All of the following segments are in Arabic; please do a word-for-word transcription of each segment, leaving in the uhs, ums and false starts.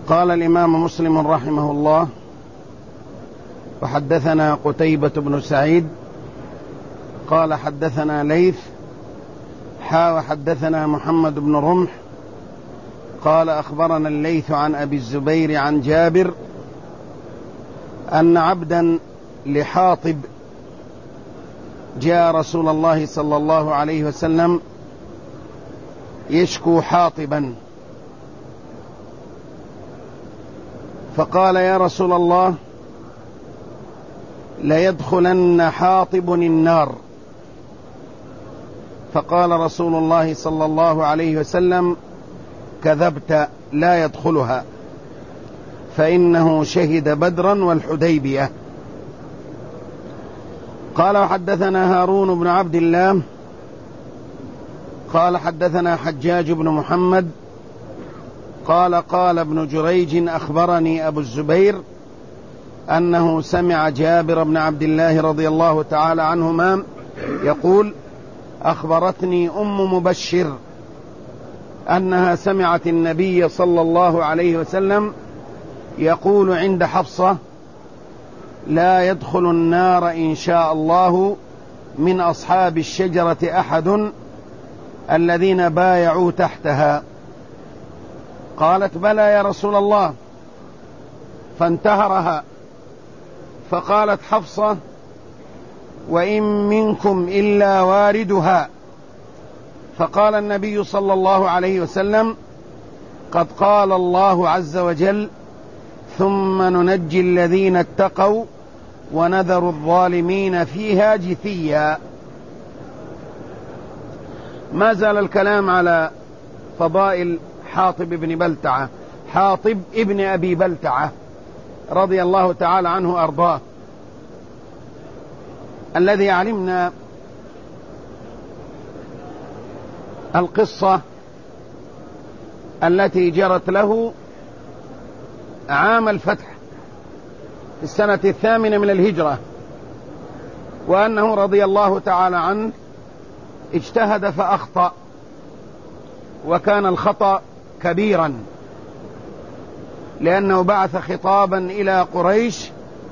قال الإمام مسلم رحمه الله: وحدثنا قتيبة بن سعيد قال حدثنا ليث حا وحدثنا محمد بن رمح قال أخبرنا الليث عن أبي الزبير عن جابر أن عبدا لحاطب جاء رسول الله صلى الله عليه وسلم يشكو حاطبا، فقال: يا رسول الله، ليدخلن حاطب النار. فقال رسول الله صلى الله عليه وسلم: كذبت، لا يدخلها، فإنه شهد بدرا والحديبية. قال: وحدثنا هارون بن عبد الله قال حدثنا حجاج بن محمد قال قال ابن جريج: أخبرني أبو الزبير أنه سمع جابر بن عبد الله رضي الله تعالى عنهما يقول: أخبرتني أم مبشر أنها سمعت النبي صلى الله عليه وسلم يقول عند حفصة: لا يدخل النار إن شاء الله من أصحاب الشجرة أحد الذين بايعوا تحتها. قالت: بلى يا رسول الله. فانتهرها، فقالت حفصة: وإن منكم إلا واردها. فقال النبي صلى الله عليه وسلم: قد قال الله عز وجل: ثم ننجي الذين اتقوا ونذر الظالمين فيها جثيا. ما زال الكلام على فضائل حاطب بن بلتعة، حاطب ابن أبي بلتعة رضي الله تعالى عنه أرضاه، الذي علمنا القصة التي جرت له عام الفتح في السنة الثامنة من الهجرة، وأنه رضي الله تعالى عنه اجتهد فأخطأ، وكان الخطأ كبيرا، لأنه بعث خطابا إلى قريش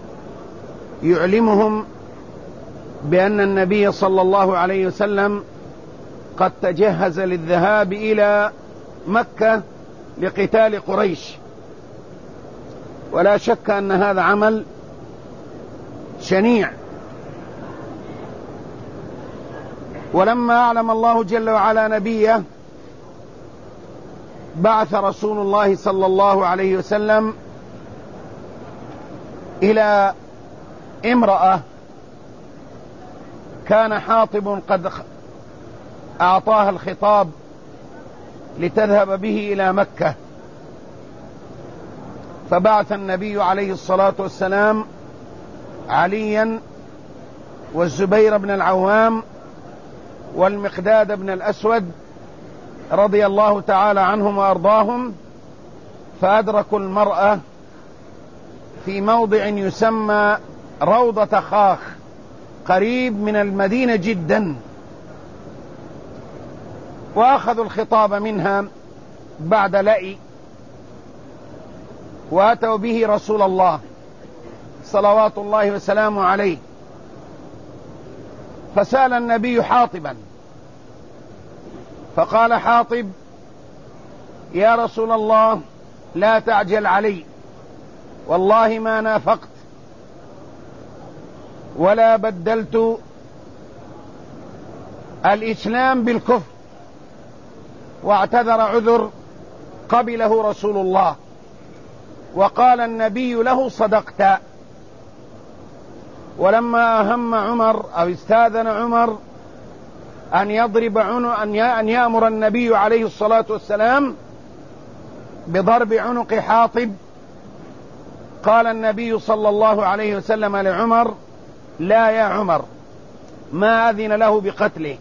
يعلمهم بأن النبي صلى الله عليه وسلم قد تجهز للذهاب إلى مكة لقتال قريش، ولا شك أن هذا عمل شنيع. ولما أعلم الله جل وعلا نبيه بعث رسول الله صلى الله عليه وسلم إلى امرأة كان حاطب قد أعطاها الخطاب لتذهب به إلى مكة، فبعث النبي عليه الصلاة والسلام عليا والزبير بن العوام والمقداد بن الأسود رضي الله تعالى عنهم وأرضاهم، فأدركوا المرأة في موضع يسمى روضة خاخ قريب من المدينة جدا، وأخذوا الخطاب منها بعد لئي، وأتوا به رسول الله صلوات الله وسلامه عليه، فسأل النبي حاطبا، فقال حاطب: يا رسول الله، لا تعجل علي، والله ما نافقت ولا بدلت الإسلام بالكفر. واعتذر عذر قبله رسول الله، وقال النبي له: صدقت. ولما أهم عمر أو استاذن عمر أن يضرب عنق أن يأمر النبي عليه الصلاة والسلام بضرب عنق حاطب، قال النبي صلى الله عليه وسلم لعمر: لا يا عمر، ما أذن له بقتله،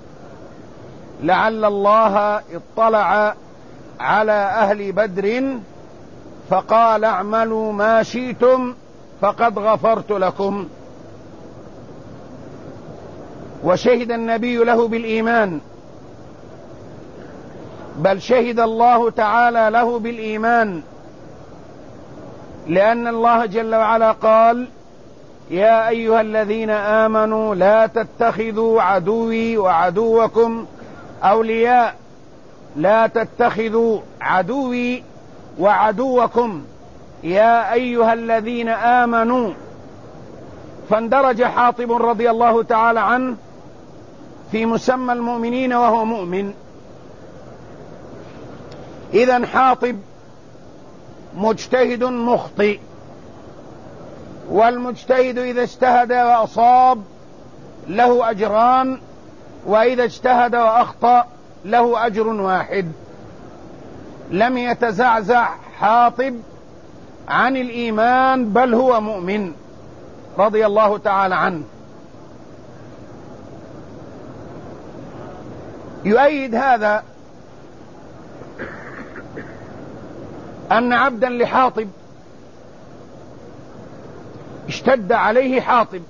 لعل الله اطلع على أهل بدر فقال: اعملوا ما شئتم فقد غفرت لكم. وشهد النبي له بالإيمان، بل شهد الله تعالى له بالإيمان لأن الله جل وعلا قال: يا أيها الذين آمنوا لا تتخذوا عدوي وعدوكم أولياء، لا تتخذوا عدوي وعدوكم يا أيها الذين آمنوا. فاندرج حاطب رضي الله تعالى عنه في مسمى المؤمنين وهو مؤمن. إذن حاطب مجتهد مخطئ، والمجتهد إذا اجتهد وأصاب له أجران، وإذا اجتهد وأخطأ له أجر واحد. لم يتزعزع حاطب عن الإيمان، بل هو مؤمن رضي الله تعالى عنه. يؤيد هذا أن عبدا لحاطب اشتد عليه حاطب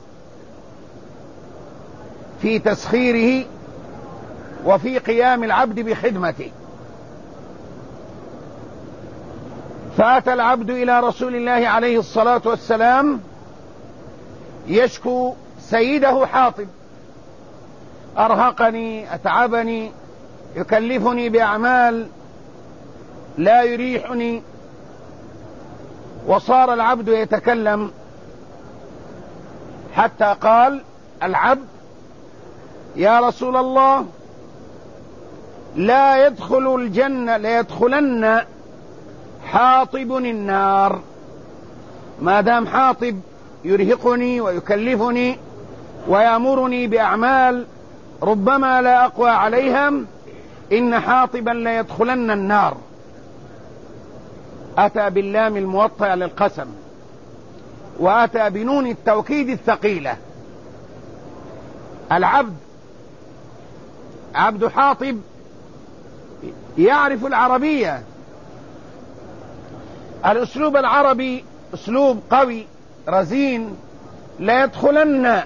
في تسخيره وفي قيام العبد بخدمته، فأتى العبد إلى رسول الله عليه الصلاة والسلام يشكو سيده حاطب: أرهقني، أتعبني، يكلفني بأعمال لا يريحني. وصار العبد يتكلم حتى قال العبد: يا رسول الله، لا يدخل الجنة، لا يدخلن حاطب النار. ما دام حاطب يرهقني ويكلفني ويأمرني بأعمال ربما لا أقوى عليها، إن حاطبا لا يدخلن النار. أتى باللام الموطئة للقسم، وأتى بنون التوكيد الثقيلة. العبد عبد حاطب يعرف العربية، الأسلوب العربي أسلوب قوي رزين. لا يدخلن،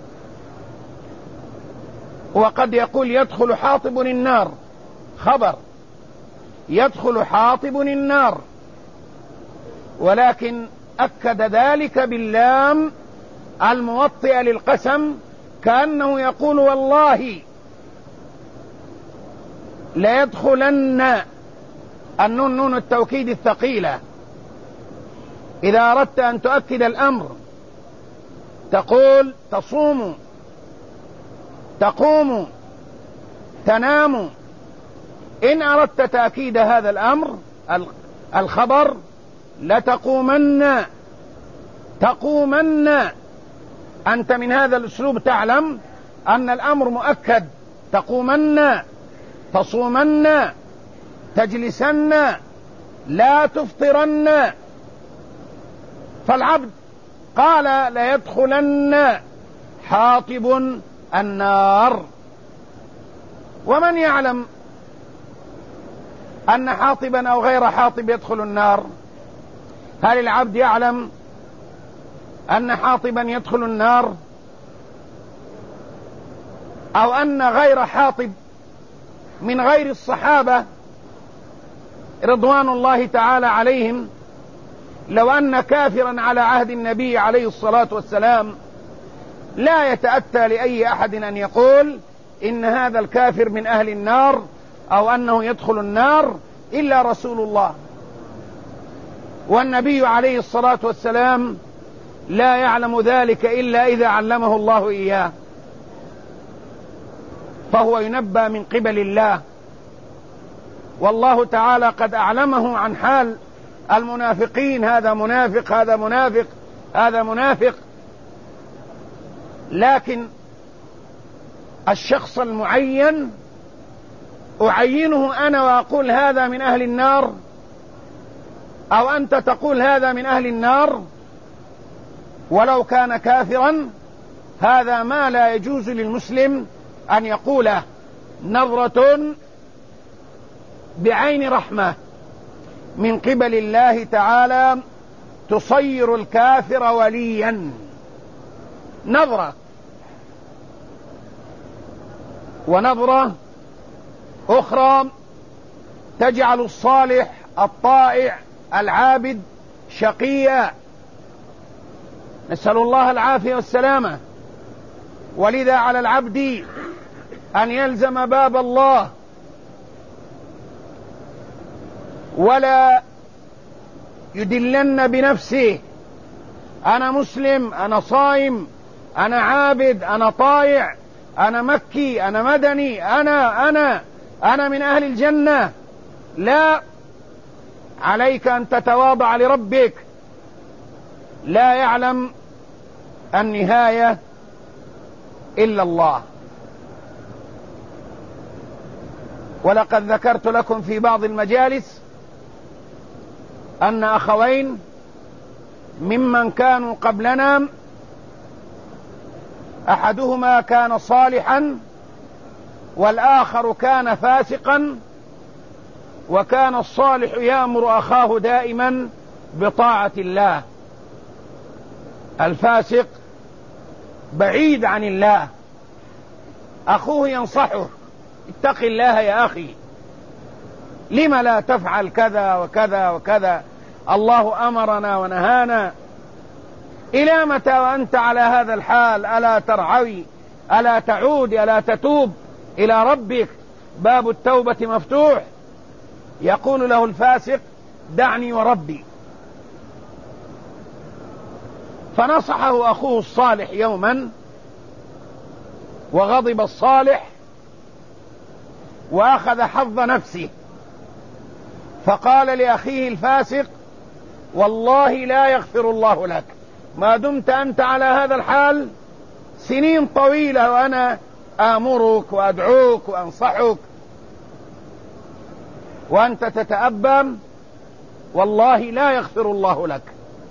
وقد يقول يدخل حاطب النار، خبر يدخل حاطب النار، ولكن أكد ذلك باللام الموطئة للقسم، كأنه يقول والله لا يدخلن. النون نون التوكيد الثقيلة. إذا أردت أن تؤكد الأمر تقول تصوم، تقوم، تنام. إن أردت تأكيد هذا الأمر الخبر لتقومن، تقومن. أنت من هذا الأسلوب تعلم أن الأمر مؤكد: تقومن، تصومن، تجلسن، لا تفطرن. فالعبد قال لا يدخلن حاطب النار. ومن يعلم أن حاطبا أو غير حاطب يدخل النار؟ هل العبد يعلم أن حاطبا يدخل النار، أو أن غير حاطب من غير الصحابة رضوان الله تعالى عليهم، لو أن كافرا على عهد النبي عليه الصلاة والسلام لا يتأتى لأي أحد أن يقول إن هذا الكافر من أهل النار أو أنه يدخل النار إلا رسول الله، والنبي عليه الصلاة والسلام لا يعلم ذلك إلا إذا علمه الله إياه، فهو ينبأ من قبل الله، والله تعالى قد أعلمه عن حال المنافقين: هذا منافق، هذا منافق، هذا منافق. لكن الشخص المعين أعينه أنا وأقول هذا من أهل النار، أو أنت تقول هذا من أهل النار ولو كان كافرا، هذا ما لا يجوز للمسلم أن يقوله. نظرة بعين رحمة من قبل الله تعالى تصير الكافر وليا، نظرة. ونظرة أخرى تجعل الصالح الطائع العابد شقيا، نسأل الله العافية والسلامة. ولذا على العبد أن يلزم باب الله ولا يدلن بنفسه أنا مسلم، أنا صائم، أنا عابد، أنا طائع، أنا مكي، أنا مدني، أنا أنا أنا من أهل الجنة. لا، عليك أن تتواضع لربك، لا يعلم النهاية إلا الله. ولقد ذكرت لكم في بعض المجالس أن أخوين ممن كانوا قبلنا أحدهما كان صالحا والآخر كان فاسقا، وكان الصالح يأمر أخاه دائما بطاعة الله، الفاسق بعيد عن الله. أخوه ينصحه اتق الله يا أخي، لم لا تفعل كذا وكذا وكذا، الله أمرنا ونهانا، إلى متى وأنت على هذا الحال؟ ألا ترعوي؟ ألا تعود؟ ألا تتوب إلى ربك؟ باب التوبة مفتوح. يقول له الفاسق دعني وربي. فنصحه أخوه الصالح يوما، وغضب الصالح وأخذ حظ نفسه، فقال لأخيه الفاسق والله لا يغفر الله لك ما دمت أنت على هذا الحال سنين طويلة، وأنا آمرك وأدعوك وأنصحك وأنت تتأبم، والله لا يغفر الله لك.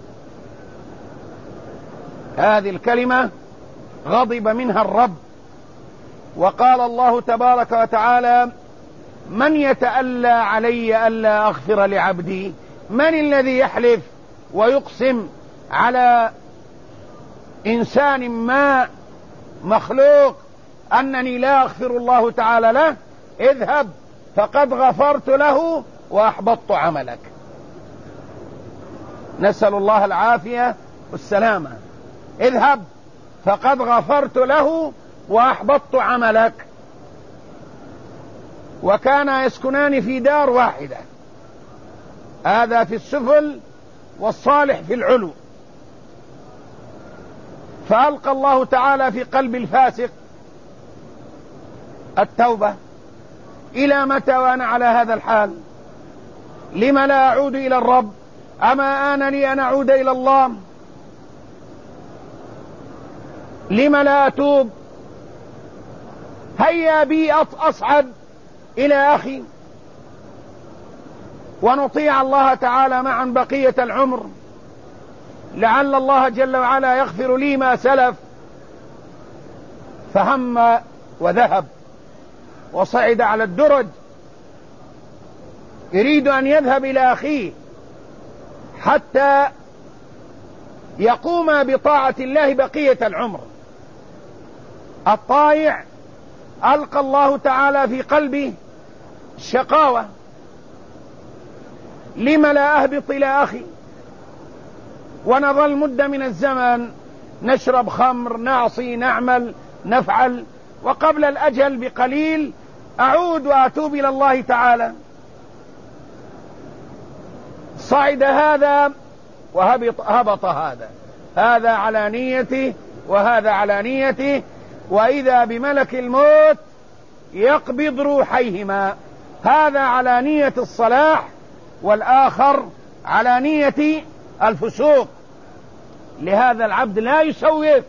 هذه الكلمة غضب منها الرب، وقال الله تبارك وتعالى من يتألى علي ألا أغفر لعبدي؟ من الذي يحلف ويقسم على إنسان ما مخلوق أنني لا أغفر الله تعالى له؟ اذهب فقد غفرت له وأحبطت عملك. نسأل الله العافية والسلامة. اذهب فقد غفرت له وأحبطت عملك. وكانا يسكنان في دار واحدة، هذا في السفل والصالح في العلو. فألقى الله تعالى في قلب الفاسق التوبة، إلى متى وأنا على هذا الحال؟ لم لا أعود إلى الرب؟ أما آن لي أن أعود إلى الله؟ لم لا أتوب؟ هيا بي أصعد إلى أخي ونطيع الله تعالى معا بقية العمر، لعل الله جل وعلا يغفر لي ما سلف. فهم وذهب وصعد على الدرج يريد أن يذهب إلى أخيه حتى يقوم بطاعة الله بقية العمر. الطائع ألقى الله تعالى في قلبه الشقاوة، لم لا أهبط إلى أخي ونظل مدة من الزمن نشرب خمر، نعصي، نعمل، نفعل، وقبل الأجل بقليل أعود وأتوب إلى الله تعالى. صعد هذا وهبط هبط هذا، هذا على نيته وهذا على نيته، وإذا بملك الموت يقبض روحيهما، هذا على نية الصلاح والآخر على نية الفسوق. لهذا العبد لا يسوف،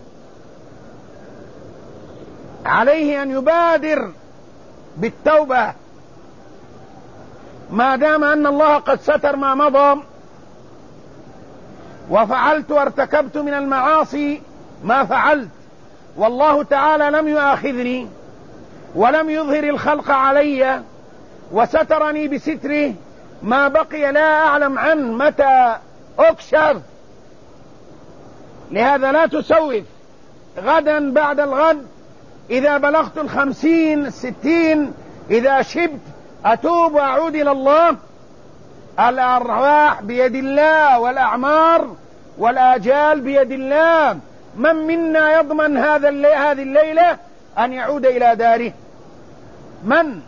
عليه أن يبادر بالتوبة ما دام أن الله قد ستر ما مضى، وفعلت وارتكبت من المعاصي ما فعلت، والله تعالى لم يؤاخذني ولم يظهر الخلق علي، وسترني بستره ما بقي لا أعلم عنه متى أكشف. لهذا لا تسوف، غدا بعد الغد إذا بلغت الخمسين الستين إذا شبت أتوب وأعود إلى الله. الأرواح بيد الله والأعمار والآجال بيد الله. من منا يضمن هذا اللي هذه الليلة أن يعود إلى داره؟ من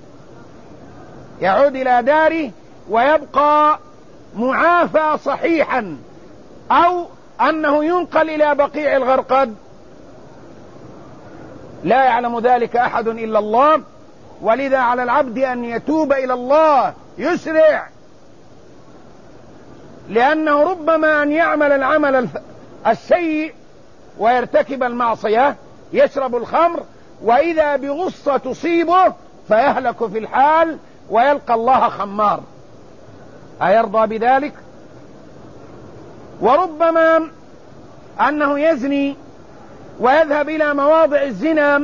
يعود إلى داره ويبقى معافى صحيحا، أو أنه ينقل إلى بقيع الغرقد؟ لا يعلم ذلك أحد إلا الله. ولذا على العبد أن يتوب إلى الله يسرع، لأنه ربما أن يعمل العمل السيء ويرتكب المعصية، يشرب الخمر، وإذا بغصة تصيبه فيهلك في الحال ويلقى الله خمار. أيرضى بذلك؟ وربما أنه يزني ويذهب إلى مواضع الزنا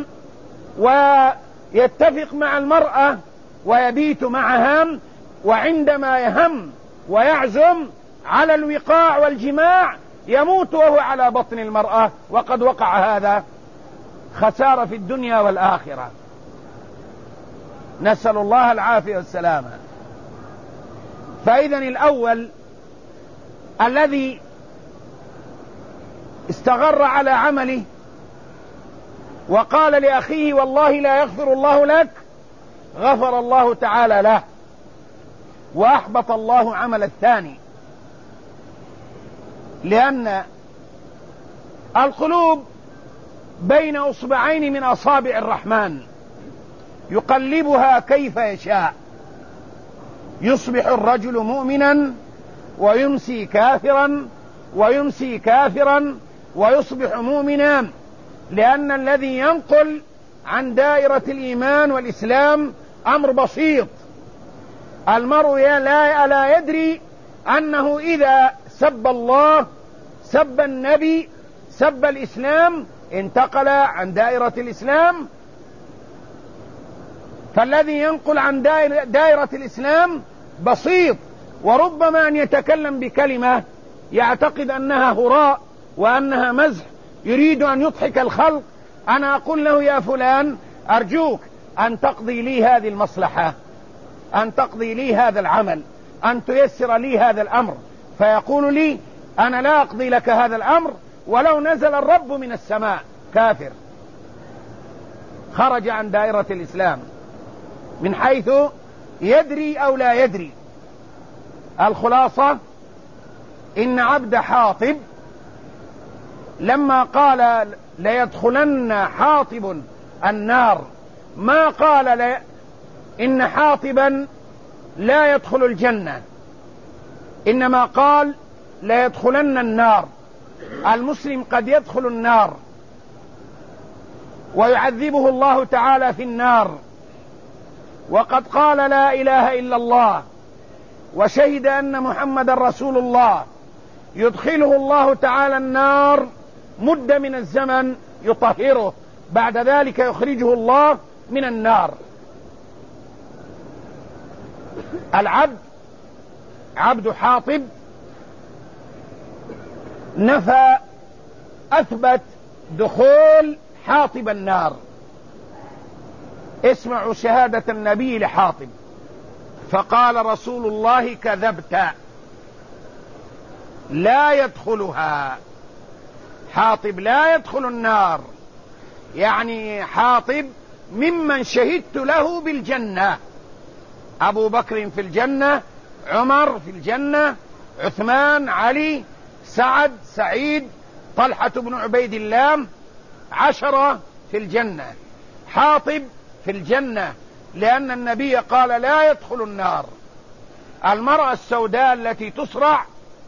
ويتفق مع المرأة ويبيت معها، وعندما يهم ويعزم على الوقاع والجماع يموت وهو على بطن المرأة، وقد وقع هذا. خسارة في الدنيا والآخرة، نسأل الله العافية والسلامة. فإذن الأول الذي استغر على عمله وقال لأخيه والله لا يغفر الله لك، غفر الله تعالى له وأحبط الله عمل الثاني، لأن القلوب بين أصبعين من أصابع الرحمن يقلبها كيف يشاء. يصبح الرجل مؤمنا ويمسي كافرا، ويمسي كافرا ويصبح مؤمنا، لأن الذي ينقل عن دائرة الإيمان والإسلام أمر بسيط. المرء لا لا يدري أنه إذا سب الله، سب النبي، سب الإسلام، انتقل عن دائرة الإسلام. فالذي ينقل عن دائرة, دائرة الإسلام بسيط، وربما أن يتكلم بكلمة يعتقد أنها هراء وأنها مزح، يريد أن يضحك الخلق. أنا أقول له يا فلان أرجوك أن تقضي لي هذه المصلحة، أن تقضي لي هذا العمل، أن تيسر لي هذا الأمر، فيقول لي أنا لا أقضي لك هذا الأمر ولو نزل الرب من السماء. كافر، خرج عن دائرة الإسلام من حيث يدري أو لا يدري. الخلاصة إن عبد حاطب لما قال ليدخلن حاطب النار ما قال لي إن حاطبا لا يدخل الجنة، إنما قال ليدخلن النار. المسلم قد يدخل النار ويعذبه الله تعالى في النار، وقد قال لا إله إلا الله وشهد أن محمد رسول الله، يدخله الله تعالى النار مدة من الزمن يطهره، بعد ذلك يخرجه الله من النار. العبد عبد حاطب نفى أثبت دخول حاطب النار. اسمعوا شهادة النبي لحاطب، فقال رسول الله كذبت لا يدخلها. حاطب لا يدخل النار، يعني حاطب ممن شهدت له بالجنة. أبو بكر في الجنة، عمر في الجنة، عثمان، علي، سعد، سعيد، طلحة بن عبيد الله، عشرة في الجنة. حاطب في الجنة لأن النبي قال لا يدخل النار. المرأة السوداء التي تصرع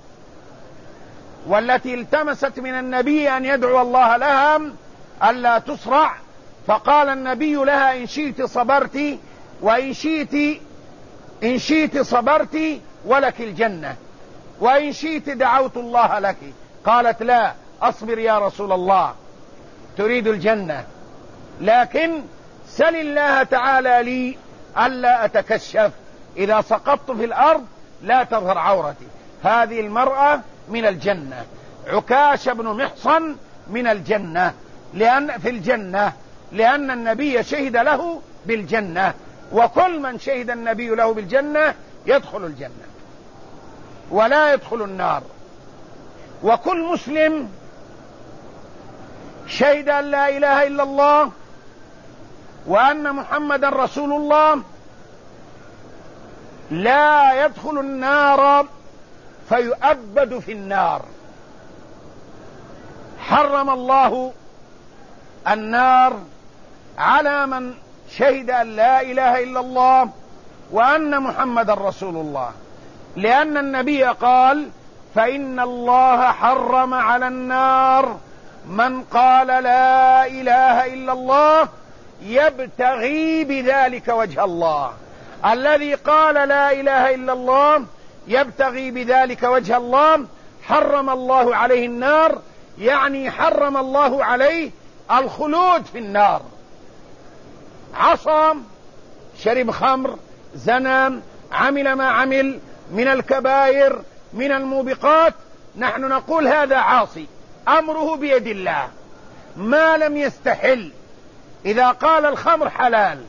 والتي التمست من النبي أن يدعو الله لها ألا تصرع، فقال النبي لها إن شئت صبرت وإن شئت إن شئت صبرت ولك الجنة وإن شئت دعوت الله لك. قالت لا أصبر يا رسول الله، تريد الجنة، لكن سل الله تعالى لي ألا أتكشف، إذا سقطت في الأرض لا تظهر عورتي. هذه المرأة من الجنة. عكاش بن محصن من الجنة لأن في الجنة لأن النبي شهد له بالجنة، وكل من شهد النبي له بالجنة يدخل الجنة. ولا يدخل النار. وكل مسلم شهد أن لا إله إلا الله وأن محمدا رسول الله لا يدخل النار فيؤبد في النار. حرم الله النار على من شهد أن لا إله إلا الله وأن محمدا رسول الله، لأن النبي قال: فإن الله حرم على النار من قال لا إله إلا الله يبتغي بذلك وجه الله. الذي قال لا إله إلا الله يبتغي بذلك وجه الله حرم الله عليه النار، يعني حرم الله عليه الخلود في النار. عصى، شرب خمر، زنى، عمل ما عمل من الكبائر من الموبقات، نحن نقول هذا عاصي، أمره بيد الله ما لم يستحل. إذا قال الخمر حلال،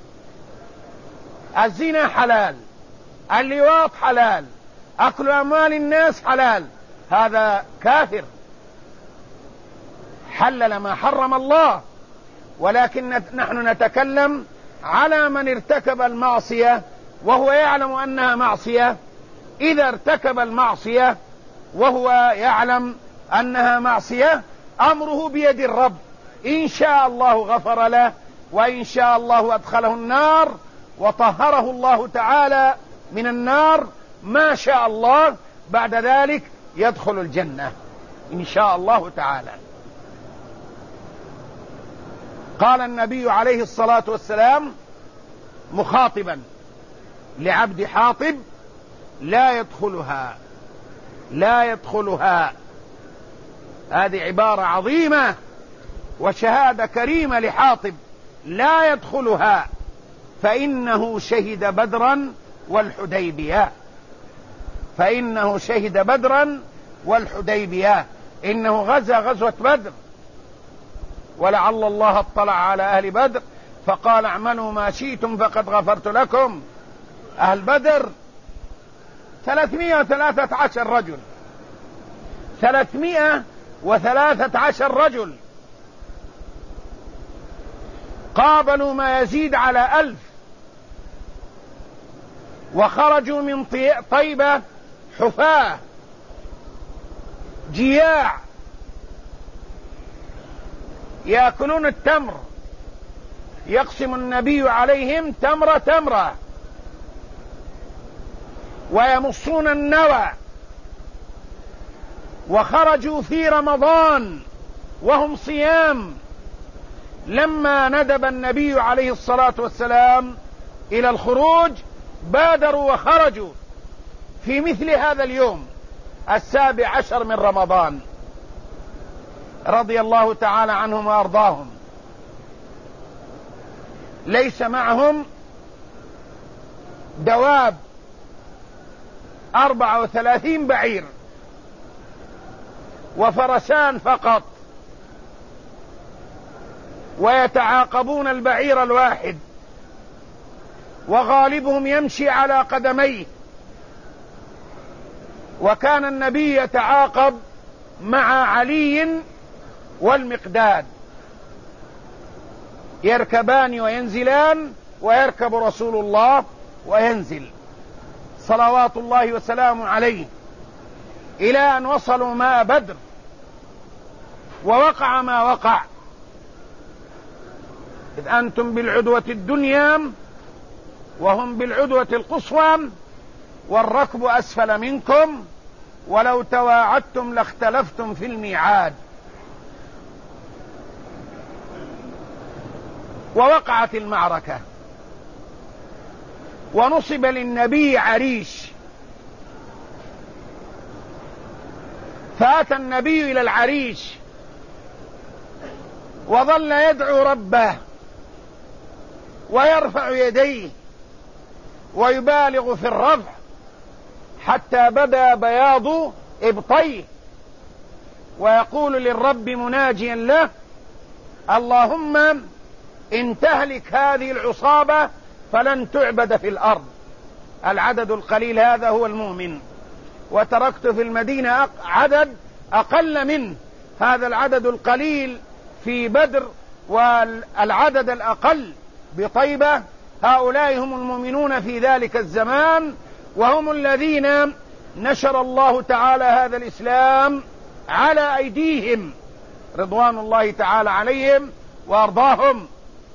الزنا حلال، اللواط حلال، أكل أموال الناس حلال، هذا كافر حلل ما حرم الله. ولكن نحن نتكلم على من ارتكب المعصية وهو يعلم أنها معصية. إذا ارتكب المعصية وهو يعلم أنها معصية أمره بيد الرب، إن شاء الله غفر له، وإن شاء الله أدخله النار وطهره الله تعالى من النار ما شاء الله، بعد ذلك يدخل الجنة إن شاء الله تعالى. قال النبي عليه الصلاة والسلام مخاطبا لعبد حاطب: لا يدخلها، لا يدخلها. هذه عبارة عظيمة وشهادة كريمة لحاطب: لا يدخلها فإنه شهد بدرا والحديبية، فإنه شهد بدرا والحديبية، إنه غزا غزوة بدر، ولعل الله اطلع على أهل بدر فقال: اعملوا ما شئتم فقد غفرت لكم. أهل بدر ثلاثمائة وثلاثة عشر رجل، ثلاثمائة وثلاثة عشر رجل قابلوا ما يزيد على ألف، وخرجوا من طيبة حفاة جياع يأكلون التمر، يقسم النبي عليهم تمرة تمرة، ويمصون النوى. وخرجوا في رمضان وهم صيام، لما ندب النبي عليه الصلاة والسلام إلى الخروج بادروا وخرجوا في مثل هذا اليوم السابع عشر من رمضان، رضي الله تعالى عنهم وأرضاهم. ليس معهم دواب، أربعة وثلاثين بعير وفرسان فقط، ويتعاقبون البعير الواحد، وغالبهم يمشي على قدميه. وكان النبي يتعاقب مع علي والمقداد، يركبان وينزلان، ويركب رسول الله وينزل صلوات الله وسلامه عليه، إلى أن وصلوا ماء بدر، ووقع ما وقع. إذ أنتم بالعدوة الدنيا وهم بالعدوة القصوى، والركب أسفل منكم، ولو تواعدتم لاختلفتم في الميعاد. ووقعت المعركة، ونصب للنبي عريش، فأتى النبي إلى العريش وظل يدعو ربه ويرفع يديه ويبالغ في الرفع حتى بدا بياض إبطيه، ويقول للرب مناجيا له: اللهم إن تهلك هذه العصابة فلن تعبد في الأرض. العدد القليل هذا هو المؤمن، وتركت في المدينة عدد أقل منه. هذا العدد القليل في بدر والعدد الأقل بطيبة، هؤلاء هم المؤمنون في ذلك الزمان، وهم الذين نشر الله تعالى هذا الإسلام على أيديهم رضوان الله تعالى عليهم وأرضاهم.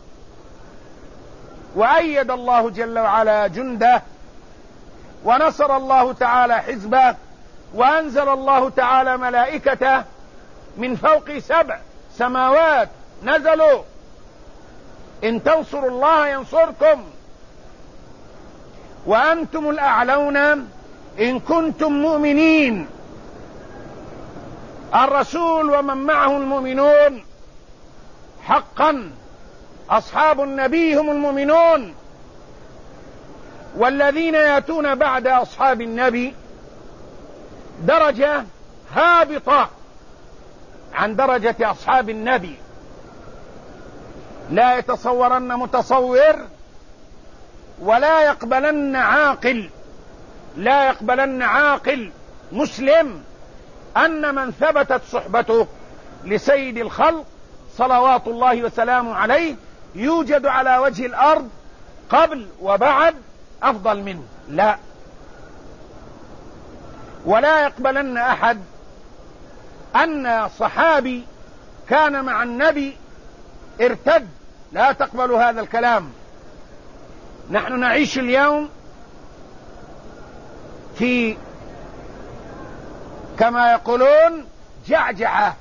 وأيد الله جل وعلا جنده، ونصر الله تعالى حزبه، وأنزل الله تعالى ملائكته من فوق سبع سماوات نزلوا، إن تنصروا الله ينصركم وأنتم الأعلون إن كنتم مؤمنين. الرسول ومن معه المؤمنون حقا، أصحاب النبي هم المؤمنون، والذين يأتون بعد أصحاب النبي درجة هابطة عن درجة أصحاب النبي. لا يتصورن متصور، ولا يقبلن عاقل لا يقبلن عاقل مسلم أن من ثبتت صحبته لسيد الخلق صلوات الله وسلامه عليه يوجد على وجه الأرض قبل وبعد أفضل منه، لا. ولا يقبلن أحد أن صحابي كان مع النبي ارتد، لا تقبل هذا الكلام. نحن نعيش اليوم في كما يقولون جعجعة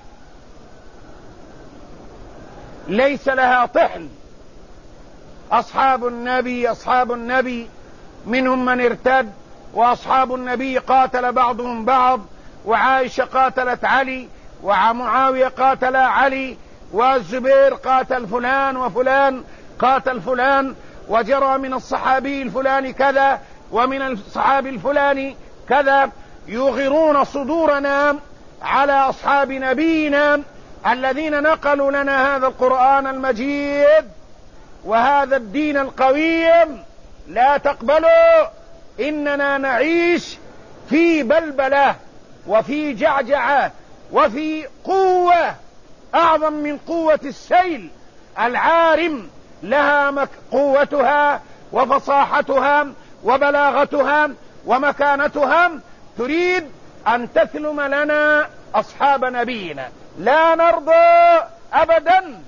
ليس لها طحن. أصحاب النبي أصحاب النبي منهم من ارتد، وأصحاب النبي قاتل بعضهم بعض، وعائشة قاتلت علي، ومعاوية قاتل علي، والزبير قاتل فلان، وفلان قاتل فلان، وجرى من الصحابي الفلاني كذا ومن الصحابي الفلاني كذا، يغيرون صدورنا على أصحاب نبينا الذين نقلوا لنا هذا القرآن المجيد وهذا الدين القويم. لا تقبلوا، إننا نعيش في بلبلة وفي جعجعة وفي قوة أعظم من قوة السيل العارم، لها قوتها وفصاحتها وبلاغتها ومكانتها، تريد أن تثلم لنا أصحاب نبينا. لا نرضى أبدا.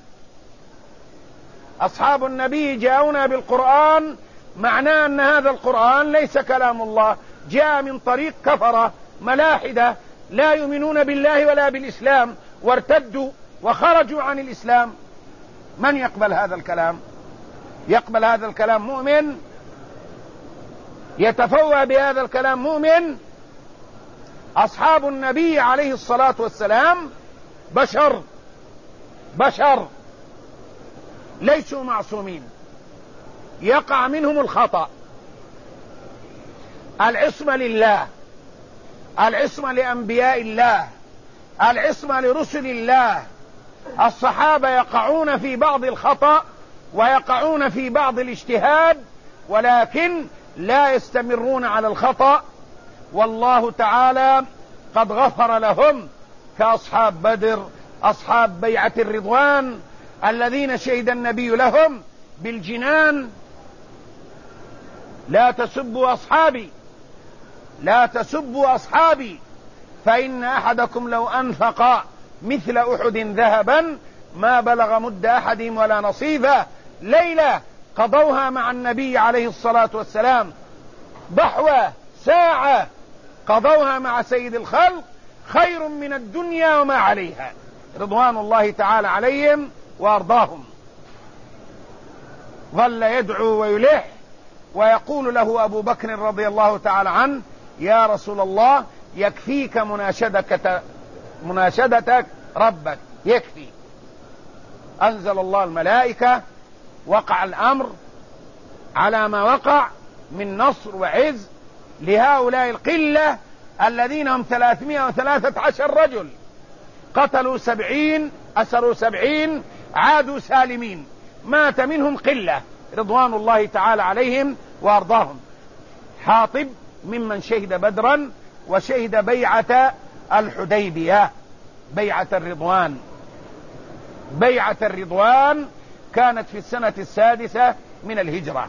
أصحاب النبي جاءونا بالقرآن، معناه أن هذا القرآن ليس كلام الله، جاء من طريق كفرة ملاحدة لا يؤمنون بالله ولا بالإسلام، وارتدوا وخرجوا عن الإسلام. من يقبل هذا الكلام؟ يقبل هذا الكلام مؤمن؟ يتفوه بهذا الكلام مؤمن؟ أصحاب النبي عليه الصلاة والسلام بشر بشر ليسوا معصومين، يقع منهم الخطأ. العصمة لله، العصمة لأنبياء الله، العصمة لرسل الله. الصحابة يقعون في بعض الخطأ ويقعون في بعض الاجتهاد، ولكن لا يستمرون على الخطأ، والله تعالى قد غفر لهم، كأصحاب بدر، أصحاب بيعة الرضوان الذين شهد النبي لهم بالجنان. لا تسبوا أصحابي لا تسبوا أصحابي فإن أحدكم لو أنفق مثل أحد ذهبا ما بلغ مد أحدهم ولا نصيبه. ليلة قضوها مع النبي عليه الصلاة والسلام، ضحوة ساعة قضوها مع سيد الخلق، خير من الدنيا وما عليها رضوان الله تعالى عليهم وأرضاهم. ظل يدعو ويلح، ويقول له أبو بكر رضي الله تعالى عنه: يا رسول الله يكفيك مناشدتك مناشدتك ربك، يكفي. أنزل الله الملائكة، وقع الأمر على ما وقع من نصر وعز لهؤلاء القلة الذين هم ثلاثمائة وثلاثة عشر رجل، قتلوا سبعين، أسروا سبعين، عادوا سالمين، مات منهم قلة رضوان الله تعالى عليهم وأرضاهم. حاطب ممن شهد بدرا وشهد بيعة الحديبية، بيعة الرضوان. بيعة الرضوان كانت في السنة السادسة من الهجرة.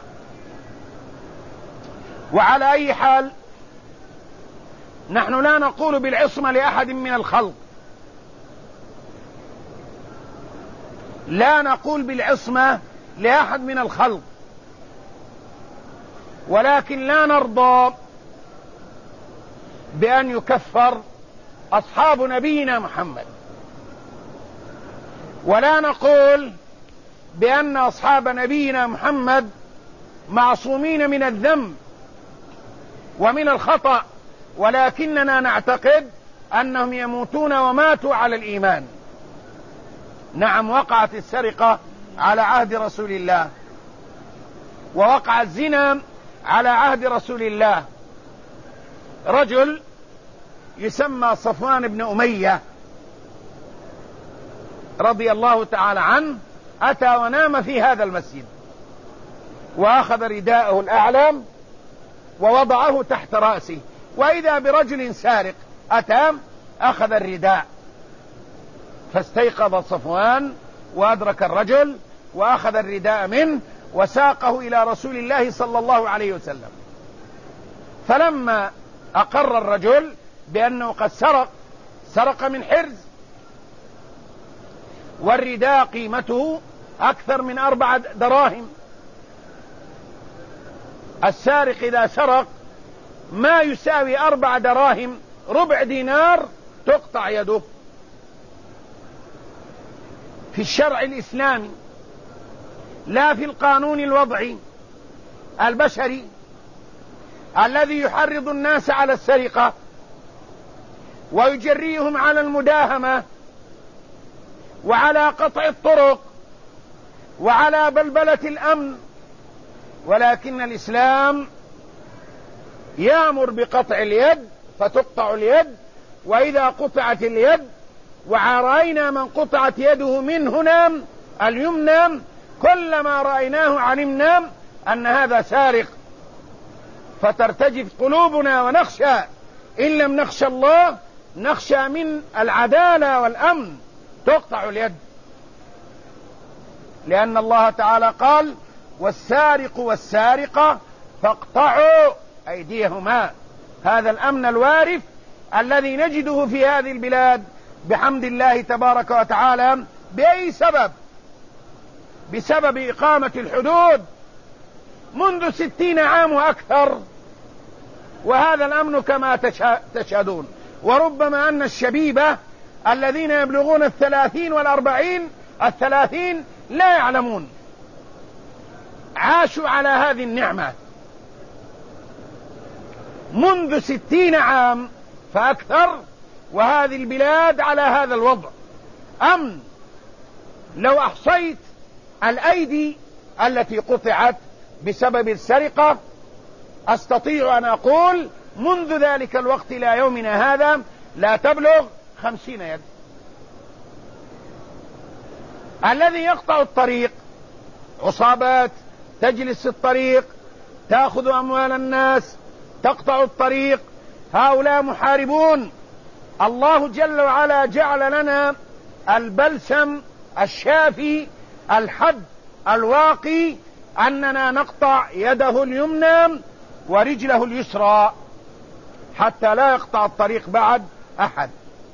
وعلى أي حال نحن لا نقول بالعصمة لأحد من الخلق، لا نقول بالعصمة لأحد من الخلق، ولكن لا نرضى بأن يكفر أصحاب نبينا محمد، ولا نقول بأن أصحاب نبينا محمد معصومين من الذنب ومن الخطأ، ولكننا نعتقد أنهم يموتون وماتوا على الإيمان. نعم، وقعت السرقة على عهد رسول الله، ووقع الزنا على عهد رسول الله. رجل يسمى صفوان بن أمية رضي الله تعالى عنه أتى ونام في هذا المسجد، وأخذ رداءه الأعلى ووضعه تحت رأسه، وإذا برجل سارق أتى أخذ الرداء، فاستيقظ صفوان وأدرك الرجل وأخذ الرداء منه وساقه إلى رسول الله صلى الله عليه وسلم. فلما أقر الرجل بأنه قد سرق، سرق من حرز، والرداء قيمته أكثر من أربعة دراهم. السارق إذا سرق ما يساوي أربع دراهم، ربع دينار، تقطع يده. في الشرع الإسلامي، لا في القانون الوضعي البشري الذي يحرض الناس على السرقة ويجريهم على المداهمة وعلى قطع الطرق وعلى بلبلة الأمن، ولكن الإسلام يأمر بقطع اليد فتقطع اليد. وإذا قطعت اليد ورأينا من قطعت يده من هنا اليمنى، كلما رأيناه علمنا أن هذا سارق، فترتجف قلوبنا ونخشى، إن لم نخشى الله نخشى من العدالة والأمن، تقطع اليد. لأن الله تعالى قال: والسارق والسارقة فاقطعوا أيديهما. هذا الأمن الوارف الذي نجده في هذه البلاد بحمد الله تبارك وتعالى. بأي سبب؟ بسبب إقامة الحدود منذ ستين عام وأكثر، وهذا الأمن كما تشهدون. وربما أن الشبيبة الذين يبلغون الثلاثين والأربعين الثلاثين لا يعلمون، عاشوا على هذه النعمة منذ ستين عام فأكثر، وهذه البلاد على هذا الوضع أمن. لو أحصيت الأيدي التي قطعت بسبب السرقة أستطيع أن أقول منذ ذلك الوقت إلى يومنا هذا لا تبلغ خمسين يد. الذي يقطع الطريق عصابات تجلس في الطريق تأخذ أموال الناس، تقطع الطريق، هؤلاء محاربون. الله جل وعلا جعل لنا البلسم الشافي الحد الواقي أننا نقطع يده اليمنى ورجله اليسرى حتى لا يقطع الطريق بعد أحد.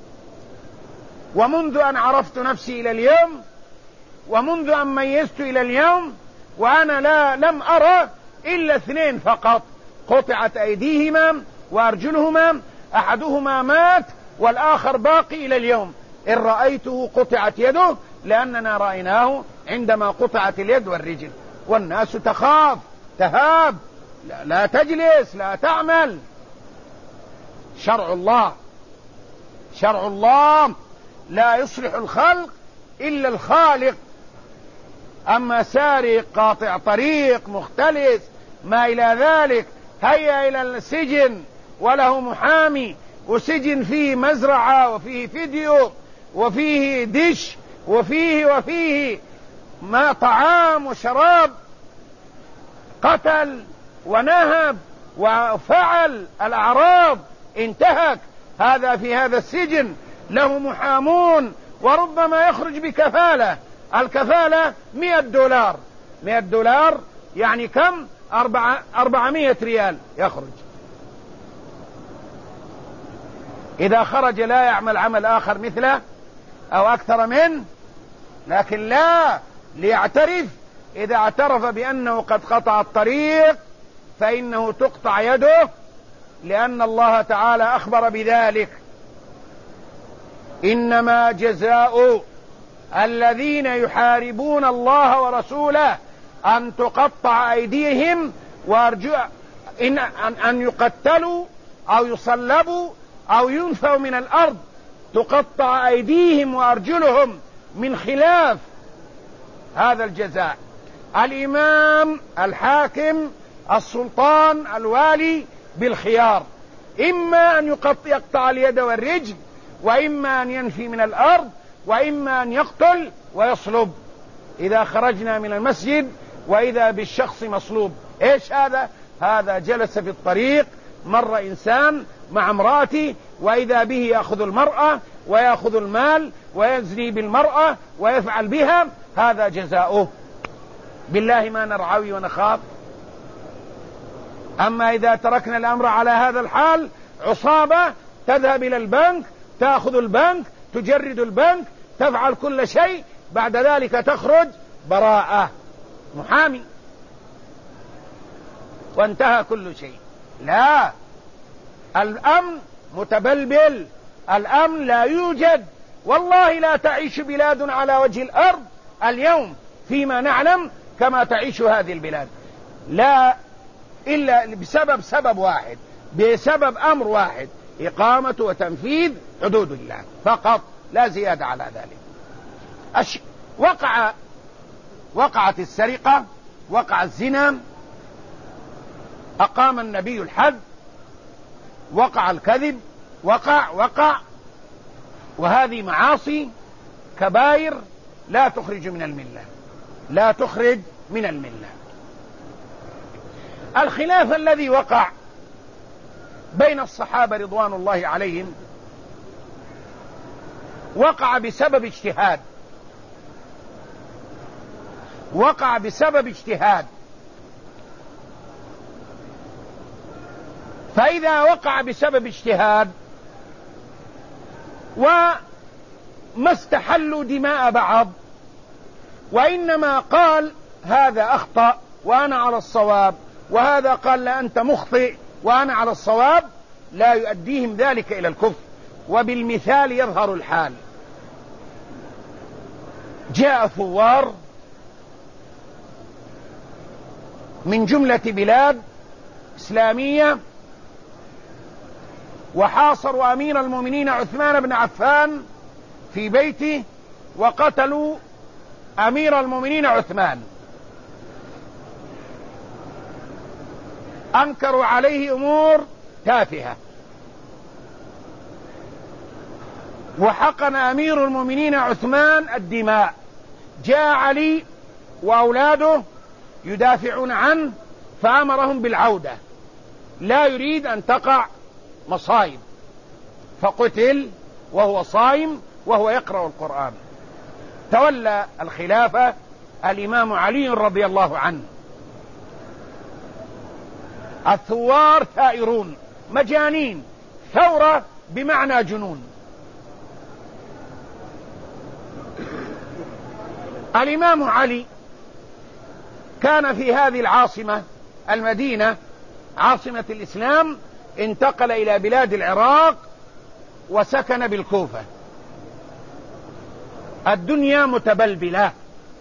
ومنذ أن عرفت نفسي إلى اليوم، ومنذ أن ميزت إلى اليوم، وأنا لا لم أرى إلا اثنين فقط قطعت أيديهما وأرجلهما، أحدهما مات والآخر باقي إلى اليوم. إن رأيته قطعت يده لأننا رأيناه عندما قطعت اليد والرجل، والناس تخاف تهاب، لا, لا تجلس، لا تعمل. شرع الله شرع الله لا يصلح الخلق إلا الخالق. أما سارق، قاطع طريق، مختلس، ما إلى ذلك، هيا إلى السجن وله محامي، وسجن فيه مزرعة وفيه فيديو وفيه دش وفيه وفيه ما طعام وشراب، قتل ونهب وفعل الأعراض انتهك، هذا في هذا السجن له محامون وربما يخرج بكفالة، الكفالة مئة دولار، مئة دولار يعني كم؟ أربعة أربعمائة ريال يخرج. إذا خرج لا يعمل عمل آخر مثله أو أكثر منه، لكن لا، ليعترف. إذا اعترف بأنه قد قطع الطريق فإنه تقطع يده، لأن الله تعالى أخبر بذلك: إنما جزاء الذين يحاربون الله ورسوله أن تقطع أيديهم وأرجل، إن أن يقتلوا أو يصلبوا أو ينفوا من الأرض، تقطع أيديهم وأرجلهم من خلاف. هذا الجزاء. الإمام، الحاكم، السلطان، الوالي بالخيار، إما أن يقطع اليد والرجل، وإما أن ينفي من الأرض، وإما أن يقتل ويصلب. إذا خرجنا من المسجد وإذا بالشخص مصلوب، إيش هذا؟ هذا جلس في الطريق، مر إنسان مع امرأته وإذا به يأخذ المرأة ويأخذ المال ويزني بالمرأة ويفعل بها، هذا جزاؤه. بالله ما نرعوي ونخاف. أما إذا تركنا الأمر على هذا الحال، عصابة تذهب إلى البنك، تأخذ البنك، تجرد البنك، تفعل كل شيء، بعد ذلك تخرج براءة، محامي، وانتهى كل شيء. لا، الأمن متبلبل، الأمن لا يوجد. والله لا تعيش بلاد على وجه الأرض اليوم فيما نعلم كما تعيش هذه البلاد، لا إلا بسبب سبب واحد، بسبب أمر واحد: إقامة وتنفيذ حدود الله فقط، لا زيادة على ذلك. أش... وقع وقعت السرقة، وقع الزنا، أقام النبي الحد، وقع الكذب، وقع وقع وهذه معاصي كبائر لا تخرج من الملة، لا تخرج من الملة. الخلاف الذي وقع بين الصحابة رضوان الله عليهم وقع بسبب اجتهاد، وقع بسبب اجتهاد. فإذا وقع بسبب اجتهاد وما استحلوا دماء بعض، وإنما قال هذا أخطأ وأنا على الصواب، وهذا قال لا أنت مخطئ وأنا على الصواب، لا يؤديهم ذلك إلى الكفر. وبالمثال يظهر الحال. جاء ثوار من جملة بلاد إسلامية وحاصروا أمير المؤمنين عثمان بن عفان في بيته وقتلوا أمير المؤمنين عثمان. أنكروا عليه أمور تافهة، وحقن أمير المؤمنين عثمان الدماء. جاء علي وأولاده يدافعون عنه فأمرهم بالعودة، لا يريد أن تقع مصائب، فقتل وهو صائم وهو يقرأ القرآن. تولى الخلافة الإمام علي رضي الله عنه. الثوار ثائرون مجانين، ثورة بمعنى جنون. الإمام علي كان في هذه العاصمة المدينة عاصمة الإسلام، انتقل إلى بلاد العراق وسكن بالكوفة. الدنيا متبلبلة،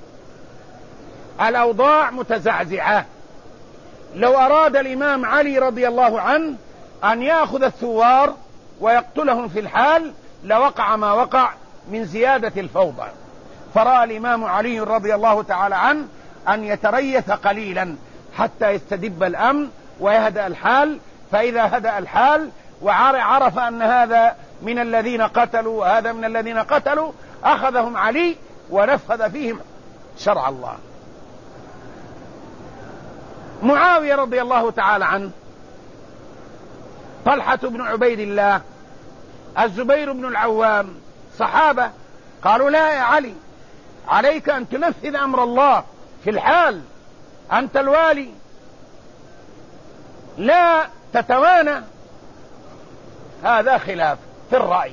الأوضاع متزعزعة. لو أراد الإمام علي رضي الله عنه أن يأخذ الثوار ويقتلهم في الحال لوقع ما وقع من زيادة الفوضى. فرأى الإمام علي رضي الله تعالى عنه أن يتريث قليلا حتى يستدب الأمن ويهدأ الحال. فإذا هدأ الحال وعرف أن هذا من الذين قتلوا وهذا من الذين قتلوا، أخذهم علي ونفذ فيهم شرع الله. معاوية رضي الله تعالى عنه طلحة بن عبيد الله، الزبير بن العوام، صحابة. قالوا لا يا علي، عليك أن تنفذ أمر الله في الحال، أنت الوالي، لا تتوانى. هذا خلاف في الرأي،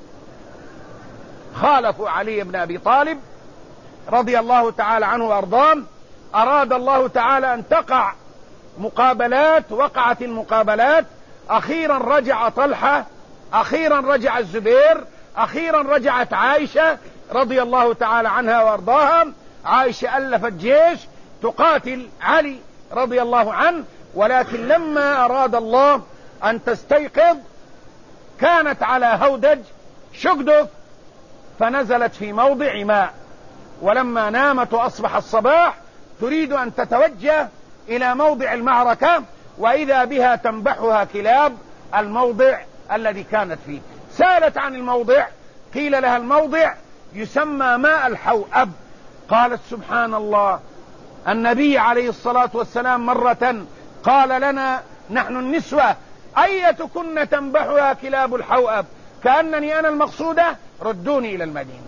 خالفوا علي بن أبي طالب رضي الله تعالى عنه وأرضاه. أراد الله تعالى أن تقع مقابلات، وقعت المقابلات، أخيرا رجع طلحة، أخيرا رجع الزبير، أخيرا رجعت عائشة رضي الله تعالى عنها وأرضاها. عائشة ألفت جيش تقاتل علي رضي الله عنه، ولكن لما أراد الله أن تستيقظ كانت على هودج شقدف، فنزلت في موضع ماء، ولما نامت وأصبح الصباح تريد أن تتوجه إلى موضع المعركة، وإذا بها تنبحها كلاب الموضع الذي كانت فيه. سألت عن الموضع، قيل لها الموضع يسمى ماء الحوأب. قالت سبحان الله، النبي عليه الصلاة والسلام مرة قال لنا نحن النسوة أيتكن تنبحها كلاب الحوأب، كأنني أنا المقصودة، ردوني إلى المدينة.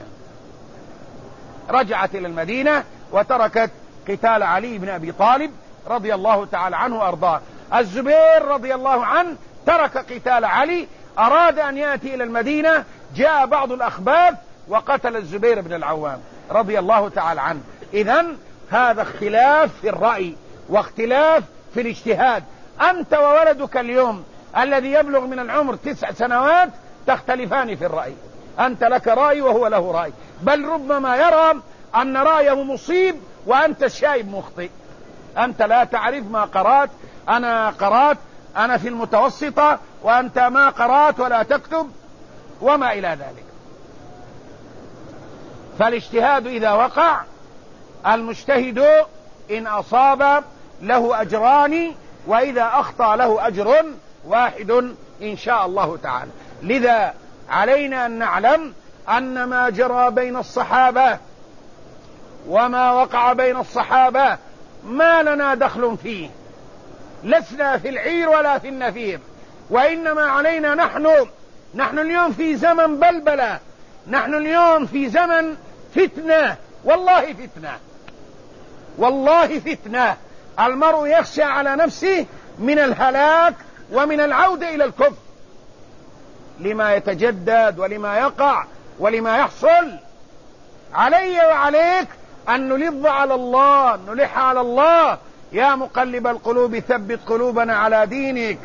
رجعت إلى المدينة وتركت قتال علي بن أبي طالب رضي الله تعالى عنه وأرضاه. الزبير رضي الله عنه ترك قتال علي، أراد أن يأتي إلى المدينة، جاء بعض الأخباث وقتل الزبير بن العوام رضي الله تعالى عنه. إذن هذا اختلاف في الرأي واختلاف في الاجتهاد. أنت وولدك اليوم الذي يبلغ من العمر تسع سنوات تختلفان في الرأي، أنت لك رأي وهو له رأي، بل ربما يرى أن رأيه مصيب وأنت الشايب مخطئ. أنت لا تعرف ما قرأت، أنا قرأت، أنا في المتوسطة، وأنت ما قرأت ولا تكتب وما إلى ذلك. فالاجتهاد إذا وقع، المجتهد إن أصاب له أجران، وإذا أخطأ له أجر واحد إن شاء الله تعالى. لذا علينا أن نعلم أن ما جرى بين الصحابة وما وقع بين الصحابة ما لنا دخل فيه، لسنا في العير ولا في النفير، وإنما علينا نحن نحن اليوم في زمن بلبلة، نحن اليوم في زمن فتنة، والله فتنة، والله فتنة. المرء يخشى على نفسه من الهلاك ومن العودة إلى الكفر لما يتجدد ولما يقع ولما يحصل. علي وعليك أن نلظ على الله، نلح على الله. يا مقلب القلوب ثبت قلوبنا على دينك،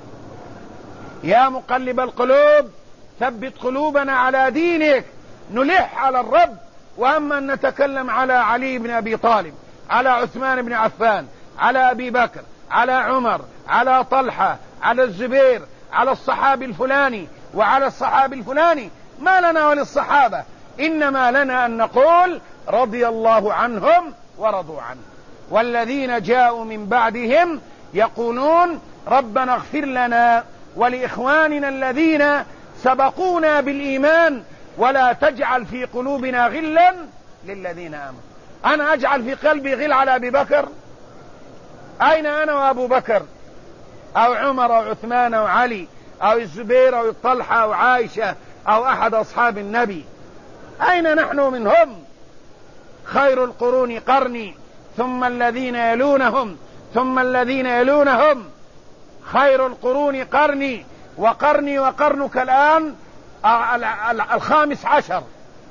يا مقلب القلوب ثبت قلوبنا على دينك. نلح على الرب. وأما أن نتكلم على علي بن أبي طالب، على عثمان بن عفان، على أبي بكر، على عمر، على طلحة، على الزبير، على الصحابي الفلاني وعلى الصحابي الفلاني، ما لنا وللصحابة، إنما لنا أن نقول رضي الله عنهم ورضوا عنه. والذين جاءوا من بعدهم يقولون ربنا اغفر لنا ولإخواننا الذين سبقونا بالإيمان ولا تجعل في قلوبنا غلا للذين آمنوا. أنا أجعل في قلبي غل على أبي بكر؟ أين أنا وأبو بكر أو عمر أو عثمان أو علي أو الزبير أو طلحة أو عائشة أو أحد أصحاب النبي؟ أين نحن منهم؟ خير القرون قرني ثم الذين يلونهم ثم الذين يلونهم. خير القرون قرني، وقرني وقرنك الآن الخامس عشر،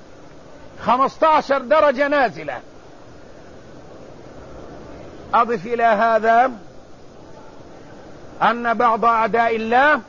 خمسة عشر درجة نازلة. أضف إلى هذا أن بعض أعداء الله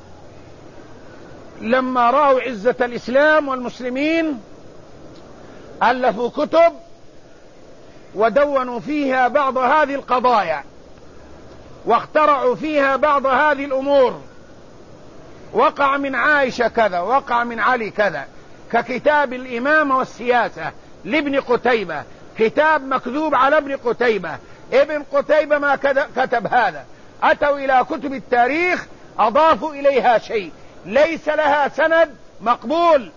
لما رأوا عزة الإسلام والمسلمين ألفوا كتب ودونوا فيها بعض هذه القضايا، واخترعوا فيها بعض هذه الأمور. وقع من عائشة كذا، وقع من علي كذا، ككتاب الإمامة والسياسة لابن قتيبة، كتاب مكذوب على ابن قتيبة. ابن قتيبة ما كتب هذا. أتوا إلى كتب التاريخ أضافوا إليها شيء ليس لها سند مقبول،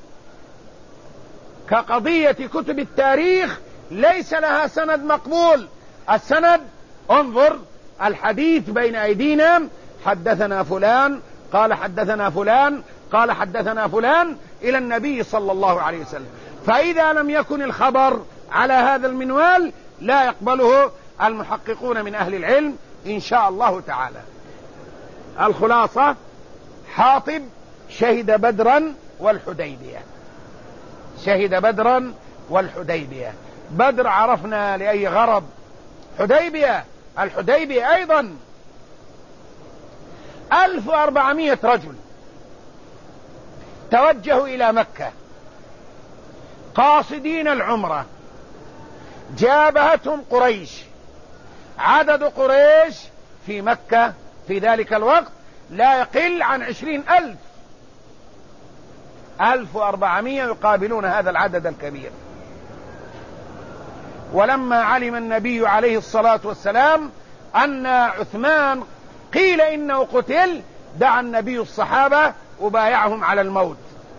كقضية كتب التاريخ ليس لها سند مقبول. السند انظر الحديث بين أيدينا، حدثنا فلان قال حدثنا فلان قال حدثنا فلان إلى النبي صلى الله عليه وسلم. فإذا لم يكن الخبر على هذا المنوال لا يقبله المحققون من أهل العلم إن شاء الله تعالى. الخلاصة: حاطب شهد بدرا والحديبية، شهد بدرا والحديبية. بدر عرفنا لأي غرض، حديبية الحديبية أيضا ألف وأربعمائة رجل توجهوا إلى مكة قاصدين العمرة، جابهتهم قريش. عدد قريش في مكة في ذلك الوقت لا يقل عن عشرين ألف، ألف وأربعمائة يقابلون هذا العدد الكبير. ولما علم النبي عليه الصلاة والسلام أن عثمان قيل إنه قتل، دعا النبي الصحابة وبايعهم على الموت،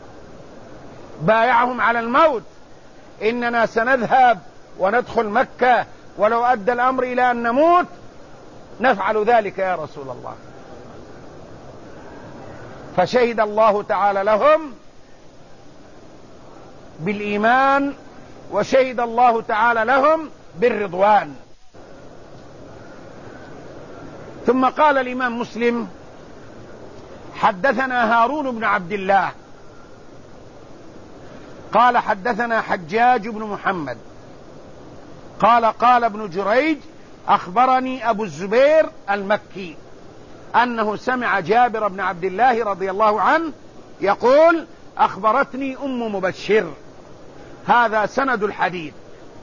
بايعهم على الموت: إننا سنذهب وندخل مكة ولو أدى الأمر إلى أن نموت نفعل ذلك يا رسول الله. فشهد الله تعالى لهم بالإيمان، وشهد الله تعالى لهم بالرضوان. ثم قال الإمام مسلم: حدثنا هارون بن عبد الله قال حدثنا حجاج بن محمد قال قال ابن جريج: أخبرني أبو الزبير المكي أنه سمع جابر بن عبد الله رضي الله عنه يقول: أخبرتني أم مبشر. هذا سند الحديث.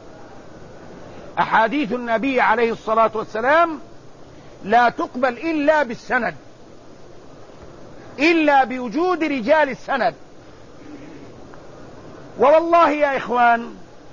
أحاديث النبي عليه الصلاة والسلام لا تقبل إلا بالسند، إلا بوجود رجال السند. والله يا إخوان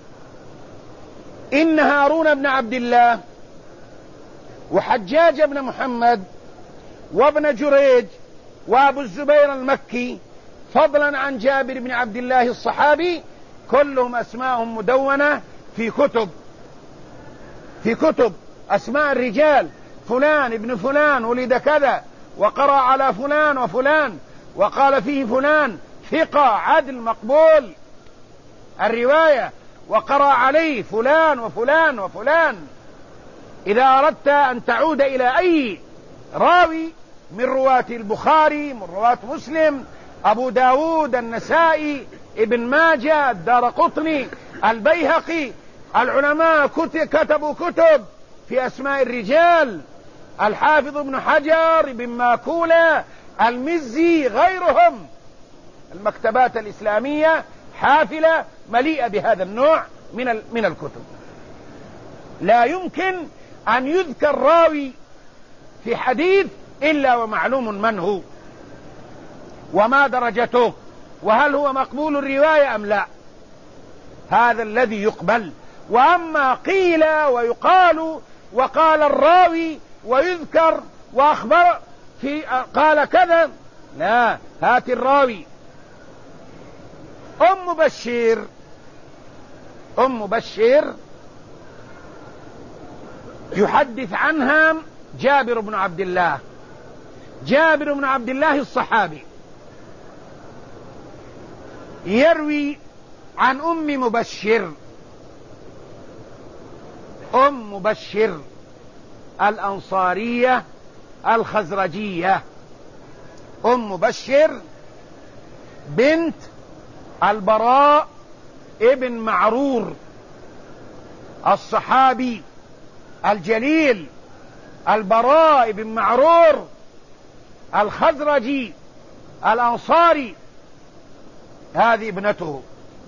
إن هارون بن عبد الله وحجاج بن محمد وابن جريج وابو الزبير المكي فضلا عن جابر بن عبد الله الصحابي كلهم أسماءهم مدونة في كتب، في كتب أسماء الرجال: فلان ابن فلان ولد كذا وقرأ على فلان وفلان وقال فيه فلان ثقة عدل مقبول الرواية، وقرأ عليه فلان وفلان وفلان. إذا أردت أن تعود إلى أي راوي من رواة البخاري، من رواة مسلم، أبو داود، النسائي، ابن ماجه، الدارقطني، البيهقي، العلماء كتبوا كتب في أسماء الرجال: الحافظ ابن حجر، ابن ماكولة، المزي، غيرهم. المكتبات الإسلامية حافلة مليئة بهذا النوع من من الكتب. لا يمكن أن يذكر راوي في حديث إلا ومعلوم من هو وما درجته وهل هو مقبول الرواية أم لا. هذا الذي يقبل. وأما قيل ويقال وقال الراوي ويذكر وأخبر في قال كذا، لا، هات الراوي. أم بشير أم بشير يحدث عنها جابر بن عبد الله، جابر بن عبد الله الصحابي يروي عن أم مبشر. أم مبشر الأنصارية الخزرجية، أم مبشر بنت البراء ابن معرور الصحابي الجليل، البراء بن معرور الخزرجي الأنصاري، هذه ابنته.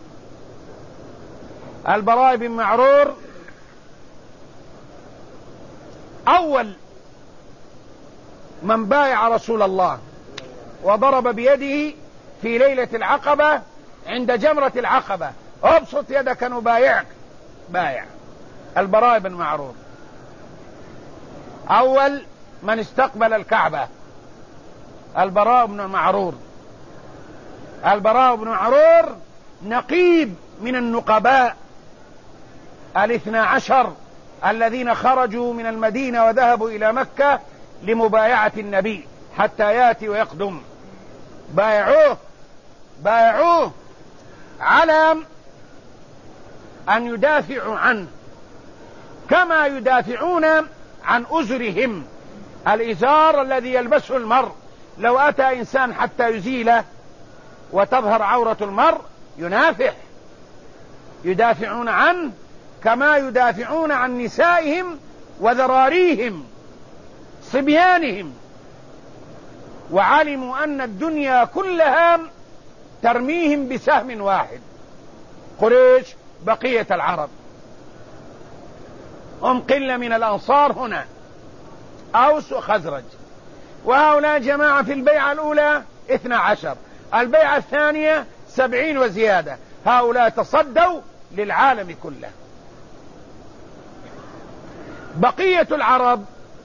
البراء بن معرور أول من بايع رسول الله وضرب بيده في ليلة العقبة عند جمرة العقبة: ابسط يدك نبايعك. بايع البراء بن معرور، أول من استقبل الكعبة البراء بن معرور. البراء بن معرور نقيب من النقباء الاثنى عشر الذين خرجوا من المدينة وذهبوا إلى مكة لمبايعة النبي حتى يأتي ويقدم. بايعوه بايعوه على أن يدافعوا عنه كما يدافعون عن أزرهم. الإزار الذي يلبسه المرء لو أتى إنسان حتى يزيله وتظهر عورة المرء ينافح، يدافعون عنه كما يدافعون عن نسائهم وذراريهم صبيانهم. وعلموا أن الدنيا كلها ترميهم بسهم واحد. قريش بقية العرب هم قلة من الأنصار هنا، أوس وخزرج، وهؤلاء جماعة في البيعة الأولى اثنى عشر، البيعة الثانية سبعين وزيادة. هؤلاء تصدوا للعالم كله. بقية العرب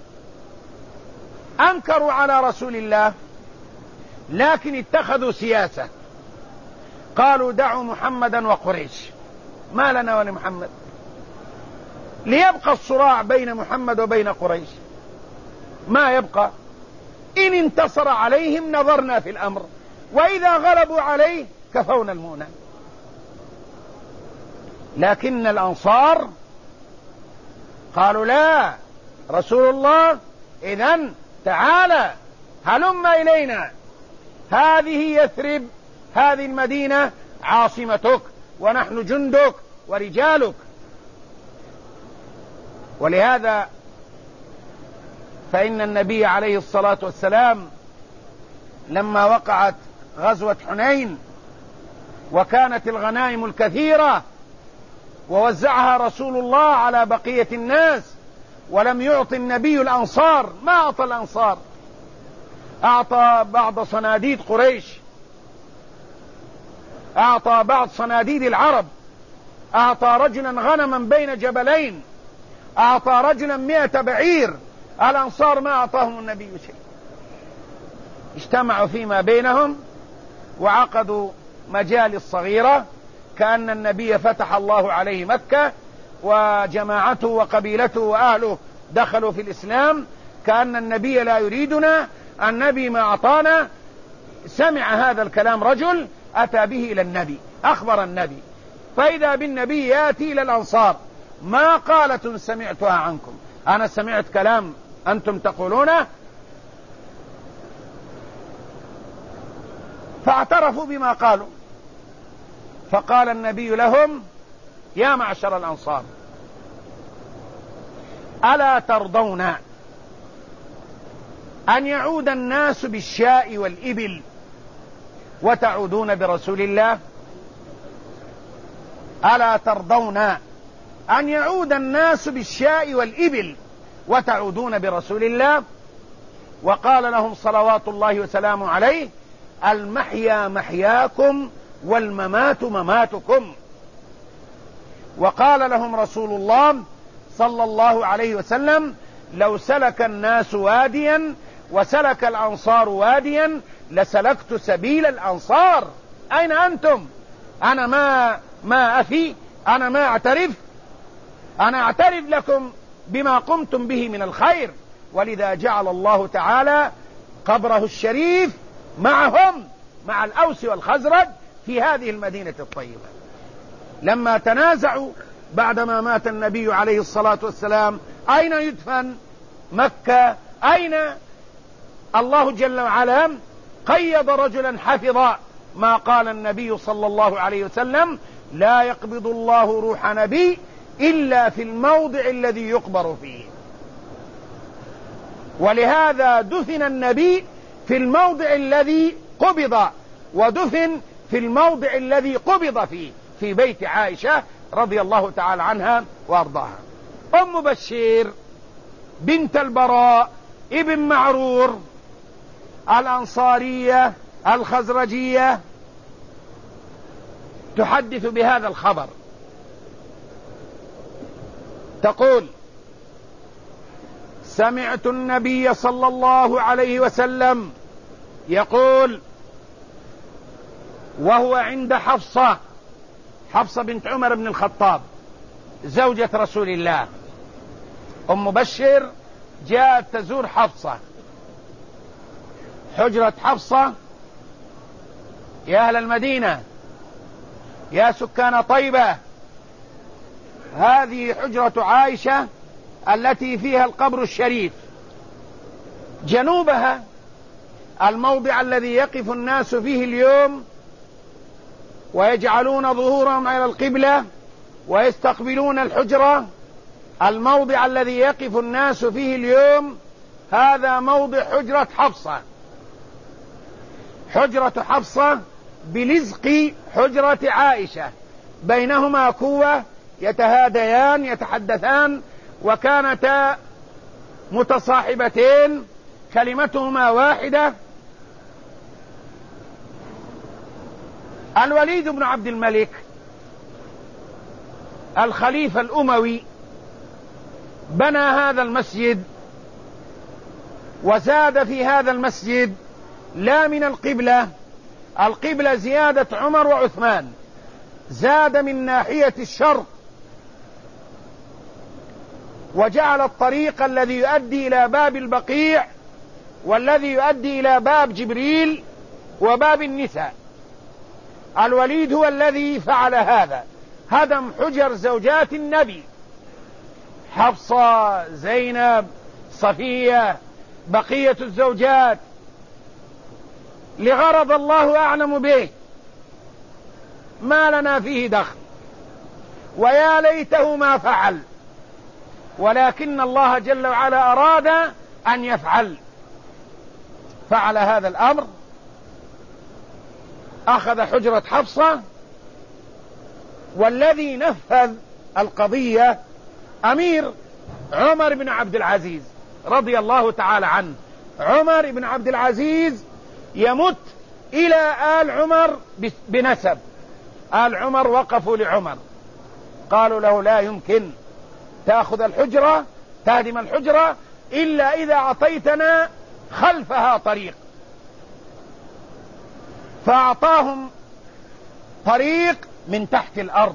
أنكروا على رسول الله، لكن اتخذوا سياسة، قالوا دعوا محمدا وقريش، ما لنا ولمحمد، ليبقى الصراع بين محمد وبين قريش، ما يبقى. إن انتصر عليهم نظرنا في الأمر، وإذا غلبوا عليه كفونا المؤنة. لكن الأنصار قالوا لا، رسول الله إذن تعالى هلم إلينا، هذه يثرب، هذه المدينة عاصمتك ونحن جندك ورجالك. ولهذا فإن النبي عليه الصلاة والسلام لما وقعت غزوة حنين وكانت الغنائم الكثيرة ووزعها رسول الله على بقية الناس ولم يعطي النبي الأنصار، ما أعطى الأنصار، أعطى بعض صناديد قريش، أعطى بعض صناديد العرب، أعطى رجلا غنما بين جبلين، أعطى رجلا مئة بعير. الأنصار ما أعطاهم النبي شيء. اجتمعوا فيما بينهم وعقدوا مجالس صغيرة كأن النبي فتح الله عليه مكة وجماعته وقبيلته وأهله دخلوا في الإسلام، كأن النبي لا يريدنا، النبي ما أعطانا. سمع هذا الكلام رجل أتى به إلى النبي، أخبر النبي، فإذا بالنبي يأتي إلى الأنصار، ما قالة سمعتها عنكم، أنا سمعت كلام أنتم تقولونه. فاعترفوا بما قالوا، فقال النبي لهم يا معشر الأنصار ألا ترضون أن يعود الناس بالشاء والإبل وتعودون برسول الله؟ ألا ترضون أن يعود الناس بالشاء والإبل وتعودون برسول الله؟ وقال لهم صلوات الله وسلامه عليه المحيا محياكم والممات مماتكم. وقال لهم رسول الله صلى الله عليه وسلم لو سلك الناس واديا وسلك الأنصار واديا لسلكت سبيل الأنصار. أين أنتم؟ أنا ما ما أفي، أنا ما أعترف، أنا أعترف لكم بما قمتم به من الخير. ولذا جعل الله تعالى قبره الشريف معهم، مع الأوس والخزرج في هذه المدينة الطيبة. لما تنازعوا بعدما مات النبي عليه الصلاة والسلام أين يدفن؟ مكة. أين؟ الله جل وعلا قيد رجلا حفظ ما قال النبي صلى الله عليه وسلم لا يقبض الله روح نبي إلا في الموضع الذي يقبر فيه. ولهذا دفن النبي في الموضع الذي قبض، ودفن في الموضع الذي قبض فيه في بيت عائشة رضي الله تعالى عنها وارضاها. أم بشير بنت البراء ابن معرور الأنصارية الخزرجية تحدث بهذا الخبر، تقول سمعت النبي صلى الله عليه وسلم يقول وهو عند حفصة، حفصة بنت عمر بن الخطاب زوجة رسول الله. أم بشر جاءت تزور حفصة حجرة حفصة يا أهل المدينة، يا سكان طيبة، هذه حجرة عائشة التي فيها القبر الشريف، جنوبها الموضع الذي يقف الناس فيه اليوم ويجعلون ظهورهم على القبلة ويستقبلون الحجرة، الموضع الذي يقف الناس فيه اليوم هذا موضع حجرة حفصة. حجرة حفصة بلزق حجرة عائشة، بينهما كوة يتهاديان يتحدثان، وكانتا متصاحبتين كلمتهما واحدة. الوليد بن عبد الملك الخليفة الأموي بنى هذا المسجد وزاد في هذا المسجد لا من القبلة، القبلة زيادة عمر وعثمان، زاد من ناحية الشرق وجعل الطريق الذي يؤدي إلى باب البقيع والذي يؤدي إلى باب جبريل وباب النساء. الوليد هو الذي فعل هذا، هدم حجر زوجات النبي، حفصة، زينب، صفية، بقية الزوجات، لغرض الله أعلم به، ما لنا فيه دخل، ويا ليته ما فعل، ولكن الله جل وعلا أراد أن يفعل، فعل هذا الأمر، أخذ حجرة حفصة، والذي نفذ القضية أمير عمر بن عبد العزيز رضي الله تعالى عنه. عمر بن عبد العزيز يمت إلى آل عمر بنسب، آل عمر وقفوا لعمر، قالوا له لا يمكن تأخذ الحجرة تهدم الحجرة إلا إذا أعطيتنا خلفها طريق، فأعطاهم طريق من تحت الأرض،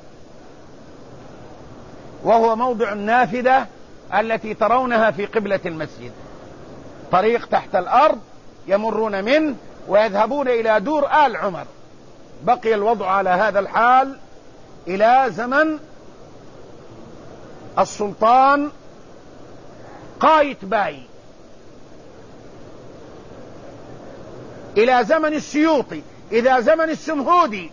وهو موضع النافذة التي ترونها في قبلة المسجد، طريق تحت الأرض يمرون منه ويذهبون إلى دور آل عمر. بقي الوضع على هذا الحال إلى زمن السلطان قايتباي، إلى زمن السيوطي، إلى زمن السمهودي،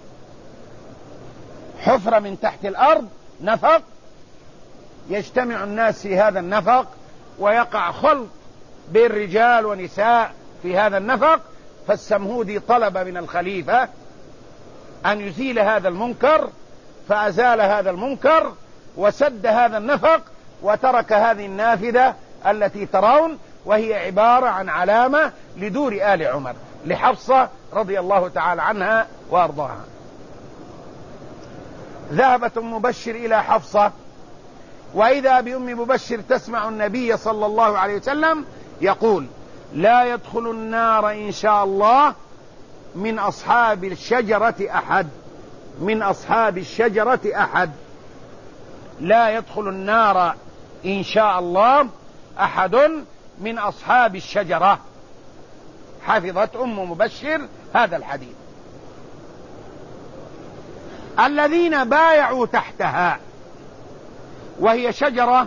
حفرة من تحت الأرض، نفق، يجتمع الناس في هذا النفق ويقع خلط بين رجال ونساء في هذا النفق، فالسمهودي طلب من الخليفة أن يزيل هذا المنكر، فأزال هذا المنكر وسد هذا النفق وترك هذه النافذة التي ترون، وهي عبارة عن علامة لدور آل عمر لحفصة رضي الله تعالى عنها وأرضاها. ذهبت أم مبشر إلى حفصة، وإذا بأم مبشر تسمع النبي صلى الله عليه وسلم يقول لا يدخل النار إن شاء الله من أصحاب الشجرة أحد، من أصحاب الشجرة أحد، لا يدخل النار إن شاء الله أحد من أصحاب الشجرة. حفظت أم مبشر هذا الحديث. الذين بايعوا تحتها، وهي شجرة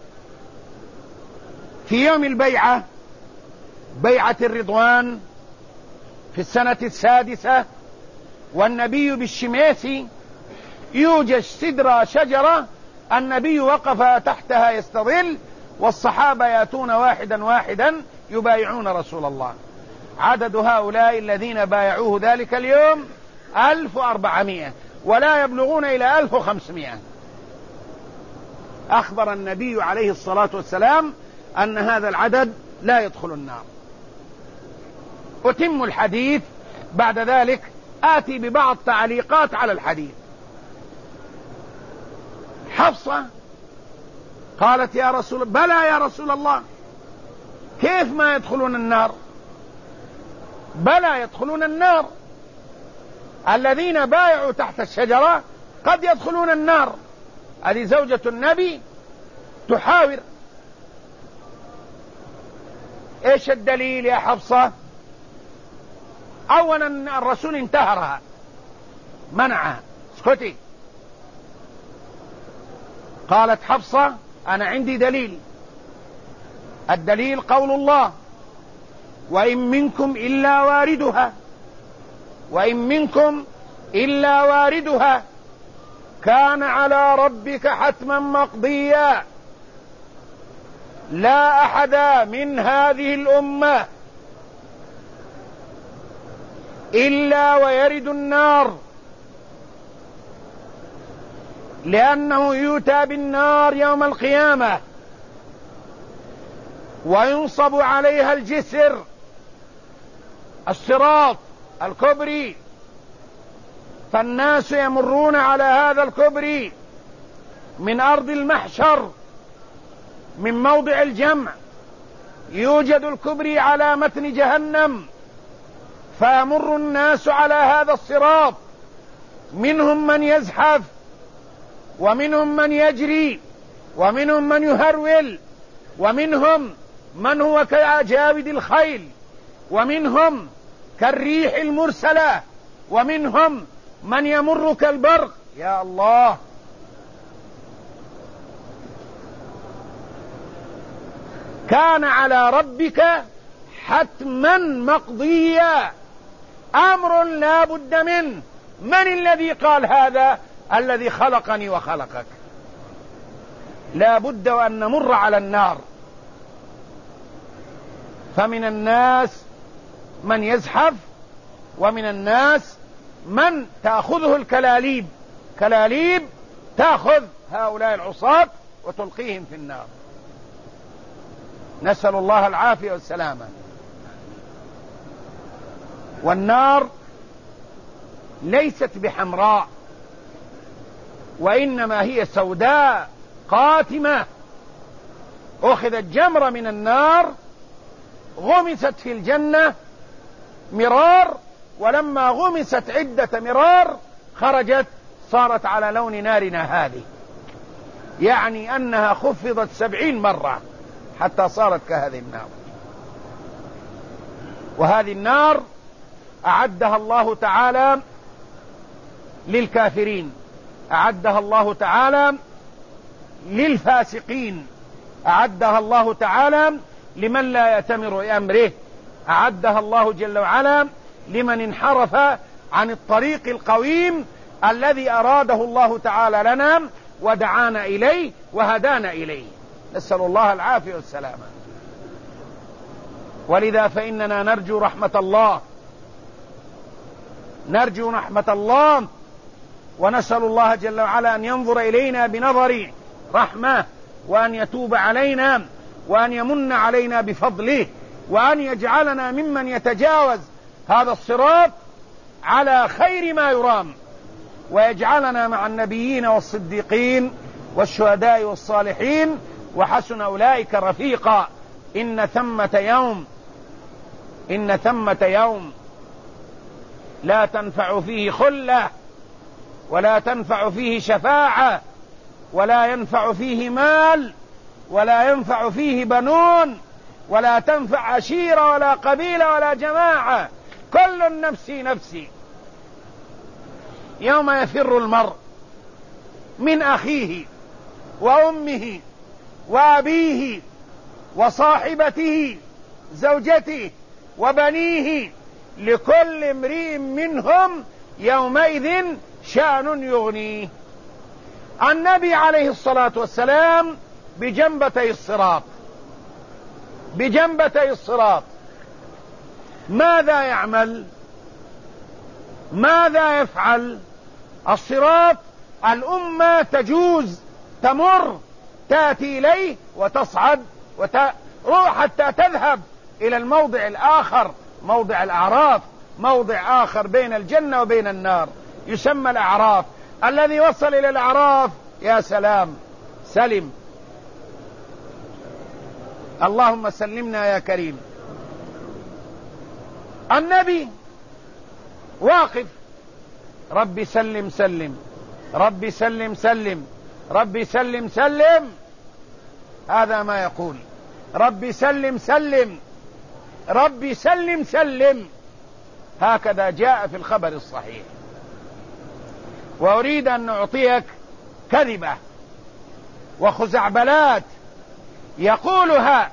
في يوم البيعة، بيعة الرضوان في السنة السادسة، والنبي بالشميسي، يوجد سدرة شجرة النبي وقف تحتها يستظل، والصحابة يأتون واحدا واحدا يبايعون رسول الله. عدد هؤلاء الذين بايعوه ذلك اليوم ألف وأربعمائة، ولا يبلغون إلى ألف وخمسمائة. أخبر النبي عليه الصلاة والسلام أن هذا العدد لا يدخل النار. أتم الحديث بعد ذلك، آتي ببعض تعليقات على الحديث. حفصة قالت يا رسول بلى يا رسول الله، كيف ما يدخلون النار؟ بلى يدخلون النار، الذين بايعوا تحت الشجرة قد يدخلون النار. هذه زوجة النبي تحاور. ايش الدليل يا حفصة؟ أولا الرسول انتهرها، منعها، اسكتي. قالت حفصة أنا عندي دليل، الدليل قول الله: وإن منكم إلا واردها، وإن منكم إلا واردها كان على ربك حتما مقضيا، لا أحد من هذه الأمة إلا ويرد النار، لأنه يؤتى بالنار يوم القيامة وينصب عليها الجسر، الصراط الكبري، فالناس يمرون على هذا الكبري من أرض المحشر، من موضع الجمع، يوجد الكبري على متن جهنم، فيمر الناس على هذا الصراط، منهم من يزحف، ومنهم من يجري، ومنهم من يهرول، ومنهم من هو كأجاود الخيل، ومنهم كالريح المرسلة، ومنهم من يمر كالبرق. يا الله، كان على ربك حتما مقضيا، أمر لا بد منه. من الذي قال هذا؟ الذي خلقني وخلقك. لا بد وأن نمر على النار، فمن الناس من يزحف، ومن الناس من تأخذه الكلاليب، كلاليب تأخذ هؤلاء العصاة وتلقيهم في النار، نسأل الله العافية والسلامة. والنار ليست بحمراء، وإنما هي سوداء قاتمة، أخذت جمرة من النار غمست في الجنة مرار، ولما غمست عدة مرار خرجت صارت على لون نارنا هذه، يعني أنها خفضت سبعين مرة حتى صارت كهذه النار. وهذه النار أعدها الله تعالى للكافرين، أعدها الله تعالى للفاسقين، أعدها الله تعالى لمن لا يأتمر بأمره، أعدها الله جل وعلا لمن انحرف عن الطريق القويم الذي أراده الله تعالى لنا ودعانا إليه وهدانا إليه، نسأل الله العافية والسلامة. ولذا فإننا نرجو رحمة الله، نرجو رحمة الله، ونسأل الله جل وعلا أن ينظر إلينا بنظر رحمة، وأن يتوب علينا، وأن يمن علينا بفضله، وأن يجعلنا ممن يتجاوز هذا الصراط على خير ما يرام، ويجعلنا مع النبيين والصديقين والشهداء والصالحين، وحسن أولئك رفيقا. إن ثمة يوم إن ثمة يوم لا تنفع فيه خلة، ولا تنفع فيه شفاعة، ولا ينفع فيه مال، ولا ينفع فيه بنون، ولا تنفع عشيرة ولا قبيلة ولا جماعة، كل نفسي نفسي. يوم يفر المرء من أخيه وأمه وأبيه وصاحبته زوجته وبنيه، لكل امرئ منهم يومئذ شأن يغنيه. النبي عليه الصلاة والسلام بجنبتي الصراط، بجنبتي الصراط ماذا يعمل؟ ماذا يفعل؟ الصراط الأمة تجوز، تمر، تأتي إليه وتصعد وتروح حتى تذهب إلى الموضع الآخر، موضع الأعراف، موضع آخر بين الجنة وبين النار يسمى الأعراف. الذي وصل إلى الأعراف يا سلام سلم، اللهم سلمنا يا كريم. النبي واقف، ربي سلم سلم، ربي سلم سلم، ربي سلم سلم، هذا ما يقول، ربي سلم سلم، ربي سلم سلم. هكذا جاء في الخبر الصحيح. وأريد أن أعطيك كذبة وخزعبلات يقولها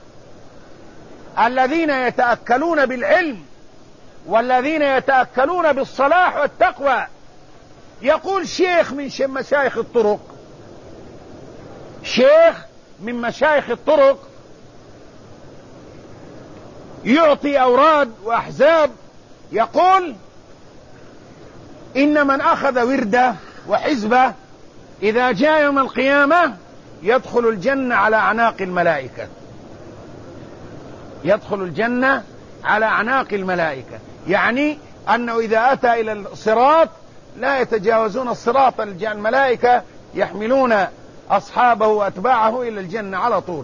الذين يتأكلون بالعلم والذين يتأكلون بالصلاح والتقوى. يقول شيخ من مشايخ الطرق، شيخ من مشايخ الطرق يعطي أوراد وأحزاب، يقول إن من أخذ ورده وحزبه إذا جاء يوم القيامة يدخل الجنة على أعناق الملائكة، يدخل الجنة على أعناق الملائكة، يعني أنه إذا أتى إلى الصراط لا يتجاوزون الصراط، الملائكة يحملون أصحابه وأتباعه إلى الجنة على طول.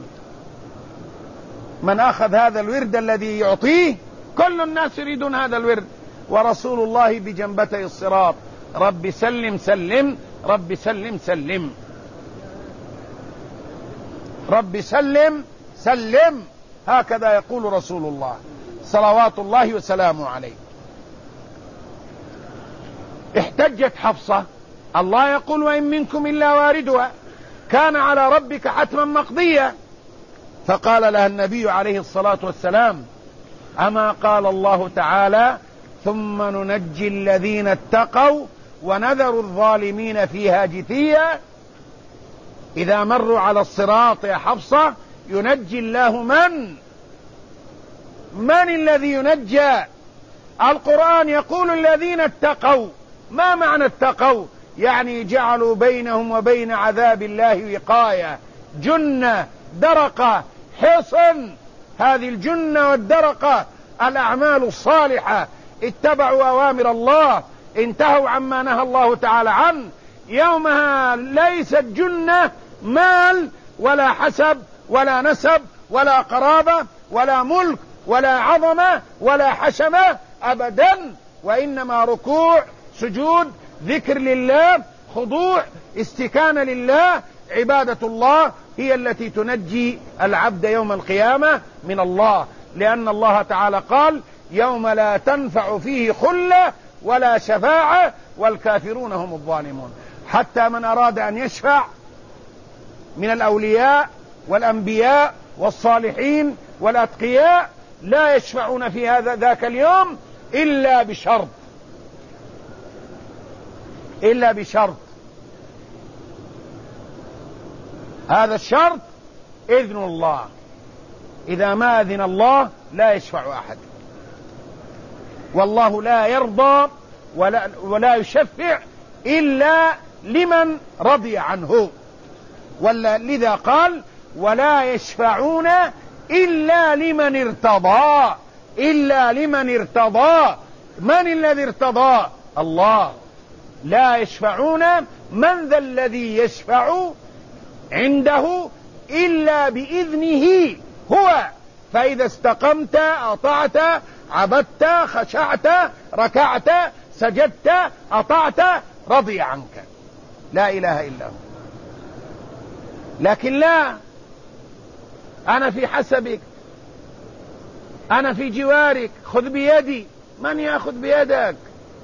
من أخذ هذا الورد الذي يعطيه، كل الناس يريدون هذا الورد، ورسول الله بجنبتي الصراط رب سلم سلم رب سلم سلم رب سلم سلم، هكذا يقول رسول الله صلوات الله وسلامه عليه. احتجت حفصة، الله يقول وإن منكم إلا واردها كان على ربك حتما مقضيا، فقال لها النبي عليه الصلاة والسلام أما قال الله تعالى ثم ننجي الذين اتقوا ونذر الظالمين فيها جثيا. إذا مروا على الصراط يا حفصة ينجي الله من من الذي ينجى؟ القرآن يقول الذين اتقوا. ما معنى اتقوا؟ يعني جعلوا بينهم وبين عذاب الله وقاية، جنة، درقة، حصن. هذه الجنة والدرقة الأعمال الصالحة، اتبعوا أوامر الله، انتهوا عما نهى الله تعالى عنه. يومها ليست جنة مال ولا حسب ولا نسب ولا قرابة ولا ملك ولا عظمة ولا حشمة أبدا، وإنما ركوع، سجود، ذكر لله، خضوع، استكانة لله. عبادة الله هي التي تنجي العبد يوم القيامة من الله، لأن الله تعالى قال يوم لا تنفع فيه خلة ولا شفاعة والكافرون هم الظالمون. حتى من أراد أن يشفع من الأولياء والأنبياء والصالحين والأتقياء لا يشفعون في هذا ذاك اليوم إلا بشرط، إلا بشرط، هذا الشرط إذن الله. إذا ما أذن الله لا يشفع أحد، والله لا يرضى ولا, ولا يشفع إلا لمن رضي عنه، ولا لذا قال ولا يشفعون إلا لمن ارتضى، إلا لمن ارتضى. من الذي ارتضى؟ الله. لا يشفعون، من ذا الذي يشفع عنده إلا بإذنه هو. فإذا استقمت أطعت، عبدت، خشعت، ركعت، سجدت، أطعت، رضي عنك. لا إله إلا هو. لكن لا، أنا في حسبك، أنا في جوارك، خذ بيدي. من يأخذ بيدك؟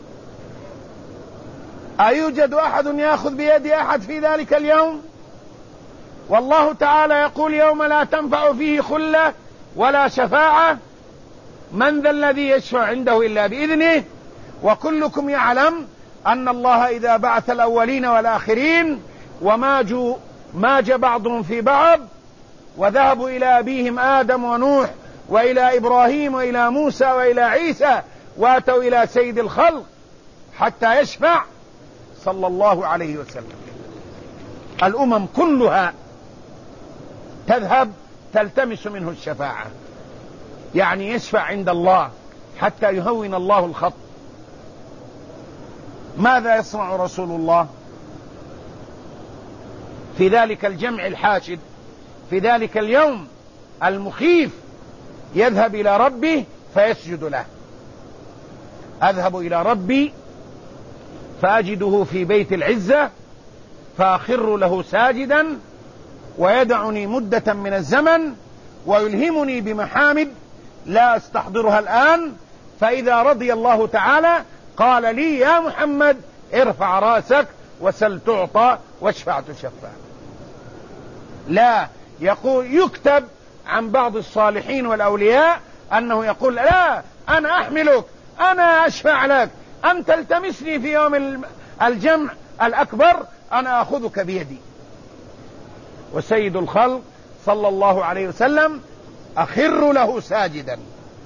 أيوجد أحد يأخذ بيد أحد في ذلك اليوم؟ والله تعالى يقول يوم لا تنفع فيه خلة ولا شفاعة. من ذا الذي يشفع عنده إلا بإذنه. وكلكم يعلم أن الله إذا بعث الأولين والآخرين وماجوا ماج بعضهم في بعض، وذهبوا إلى أبيهم آدم ونوح وإلى إبراهيم وإلى موسى وإلى عيسى، واتوا إلى سيد الخلق حتى يشفع صلى الله عليه وسلم. الأمم كلها تذهب تلتمس منه الشفاعة، يعني يشفع عند الله حتى يهون الله الخط. ماذا يصنع رسول الله في ذلك الجمع الحاشد، في ذلك اليوم المخيف؟ يذهب إلى ربه فيسجد له. أذهب إلى ربي فأجده في بيت العزة فأخر له ساجدا، ويدعني مدة من الزمن ويلهمني بمحامد لا أستحضرها الآن، فإذا رضي الله تعالى قال لي يا محمد ارفع راسك وسل تعطى واشفع تشفع. لا يقول يكتب عن بعض الصالحين والأولياء أنه يقول لا أنا أحملك، أنا أشفع لك، أن تلتمسني في يوم الجمع الأكبر أنا أخذك بيدي. وسيد الخلق صلى الله عليه وسلم أخر له ساجدا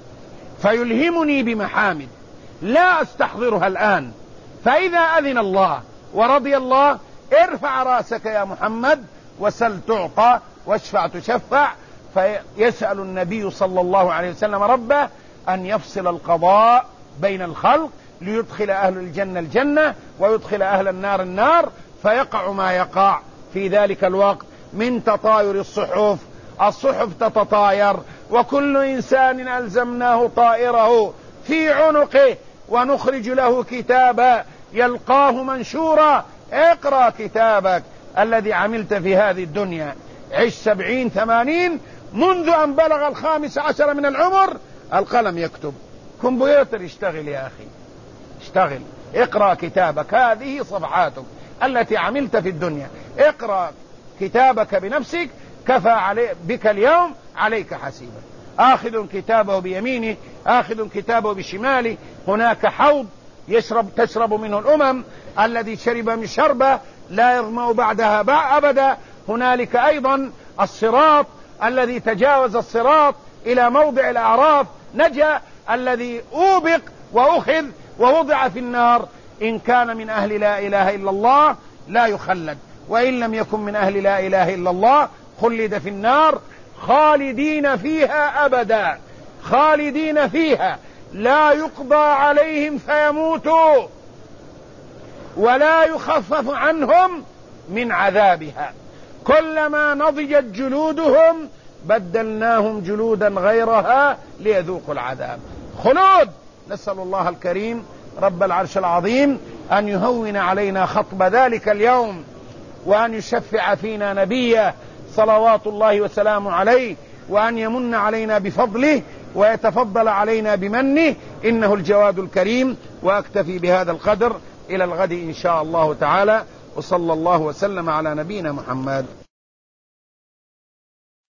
فيلهمني بمحامد لا أستحضرها الآن، فإذا أذن الله ورضي الله ارفع راسك يا محمد وسل تعطى واشفع تشفع. فيسأل النبي صلى الله عليه وسلم ربه أن يفصل القضاء بين الخلق ليدخل أهل الجنة الجنة ويدخل أهل النار النار، فيقع ما يقع في ذلك الوقت من تطاير الصحف. الصحف تتطاير وكل إنسان ألزمناه طائره في عنقه ونخرج له كتابا يلقاه منشورا اقرأ كتابك الذي عملت في هذه الدنيا. عش سبعين ثمانين منذ أن بلغ الخامس عشر من العمر القلم يكتب، كمبيوتر يشتغل يا أخي اشتغل، اقرأ كتابك، هذه صفحاتك التي عملت في الدنيا، اقرأ كتابك بنفسك، كفى علي بك اليوم عليك حسيبا. آخذ كتابه بيمينه آخذ كتابه بشماله، هناك حوض يشرب تشرب منه الأمم، الذي شرب من شربة لا يظمأ بعدها باع أبدا. هنالك أيضا الصراط الذي تجاوز الصراط إلى موضع الأعراف نجا، الذي أوبق وأخذ ووضع في النار إن كان من أهل لا إله إلا الله لا يخلد، وإن لم يكن من أهل لا إله إلا الله خلد في النار خالدين فيها أبدا، خالدين فيها لا يقضى عليهم فيموتوا ولا يخفف عنهم من عذابها، كلما نضجت جلودهم بدلناهم جلودا غيرها ليذوقوا العذاب. خلود. نسأل الله الكريم رب العرش العظيم أن يهون علينا خطب ذلك اليوم، وأن يشفع فينا نبيه صلوات الله وسلامه عليه، وأن يمن علينا بفضله ويتفضل علينا بمنه، إنه الجواد الكريم. وأكتفي بهذا القدر، إلى الغد إن شاء الله تعالى، وصلى الله وسلم على نبينا محمد.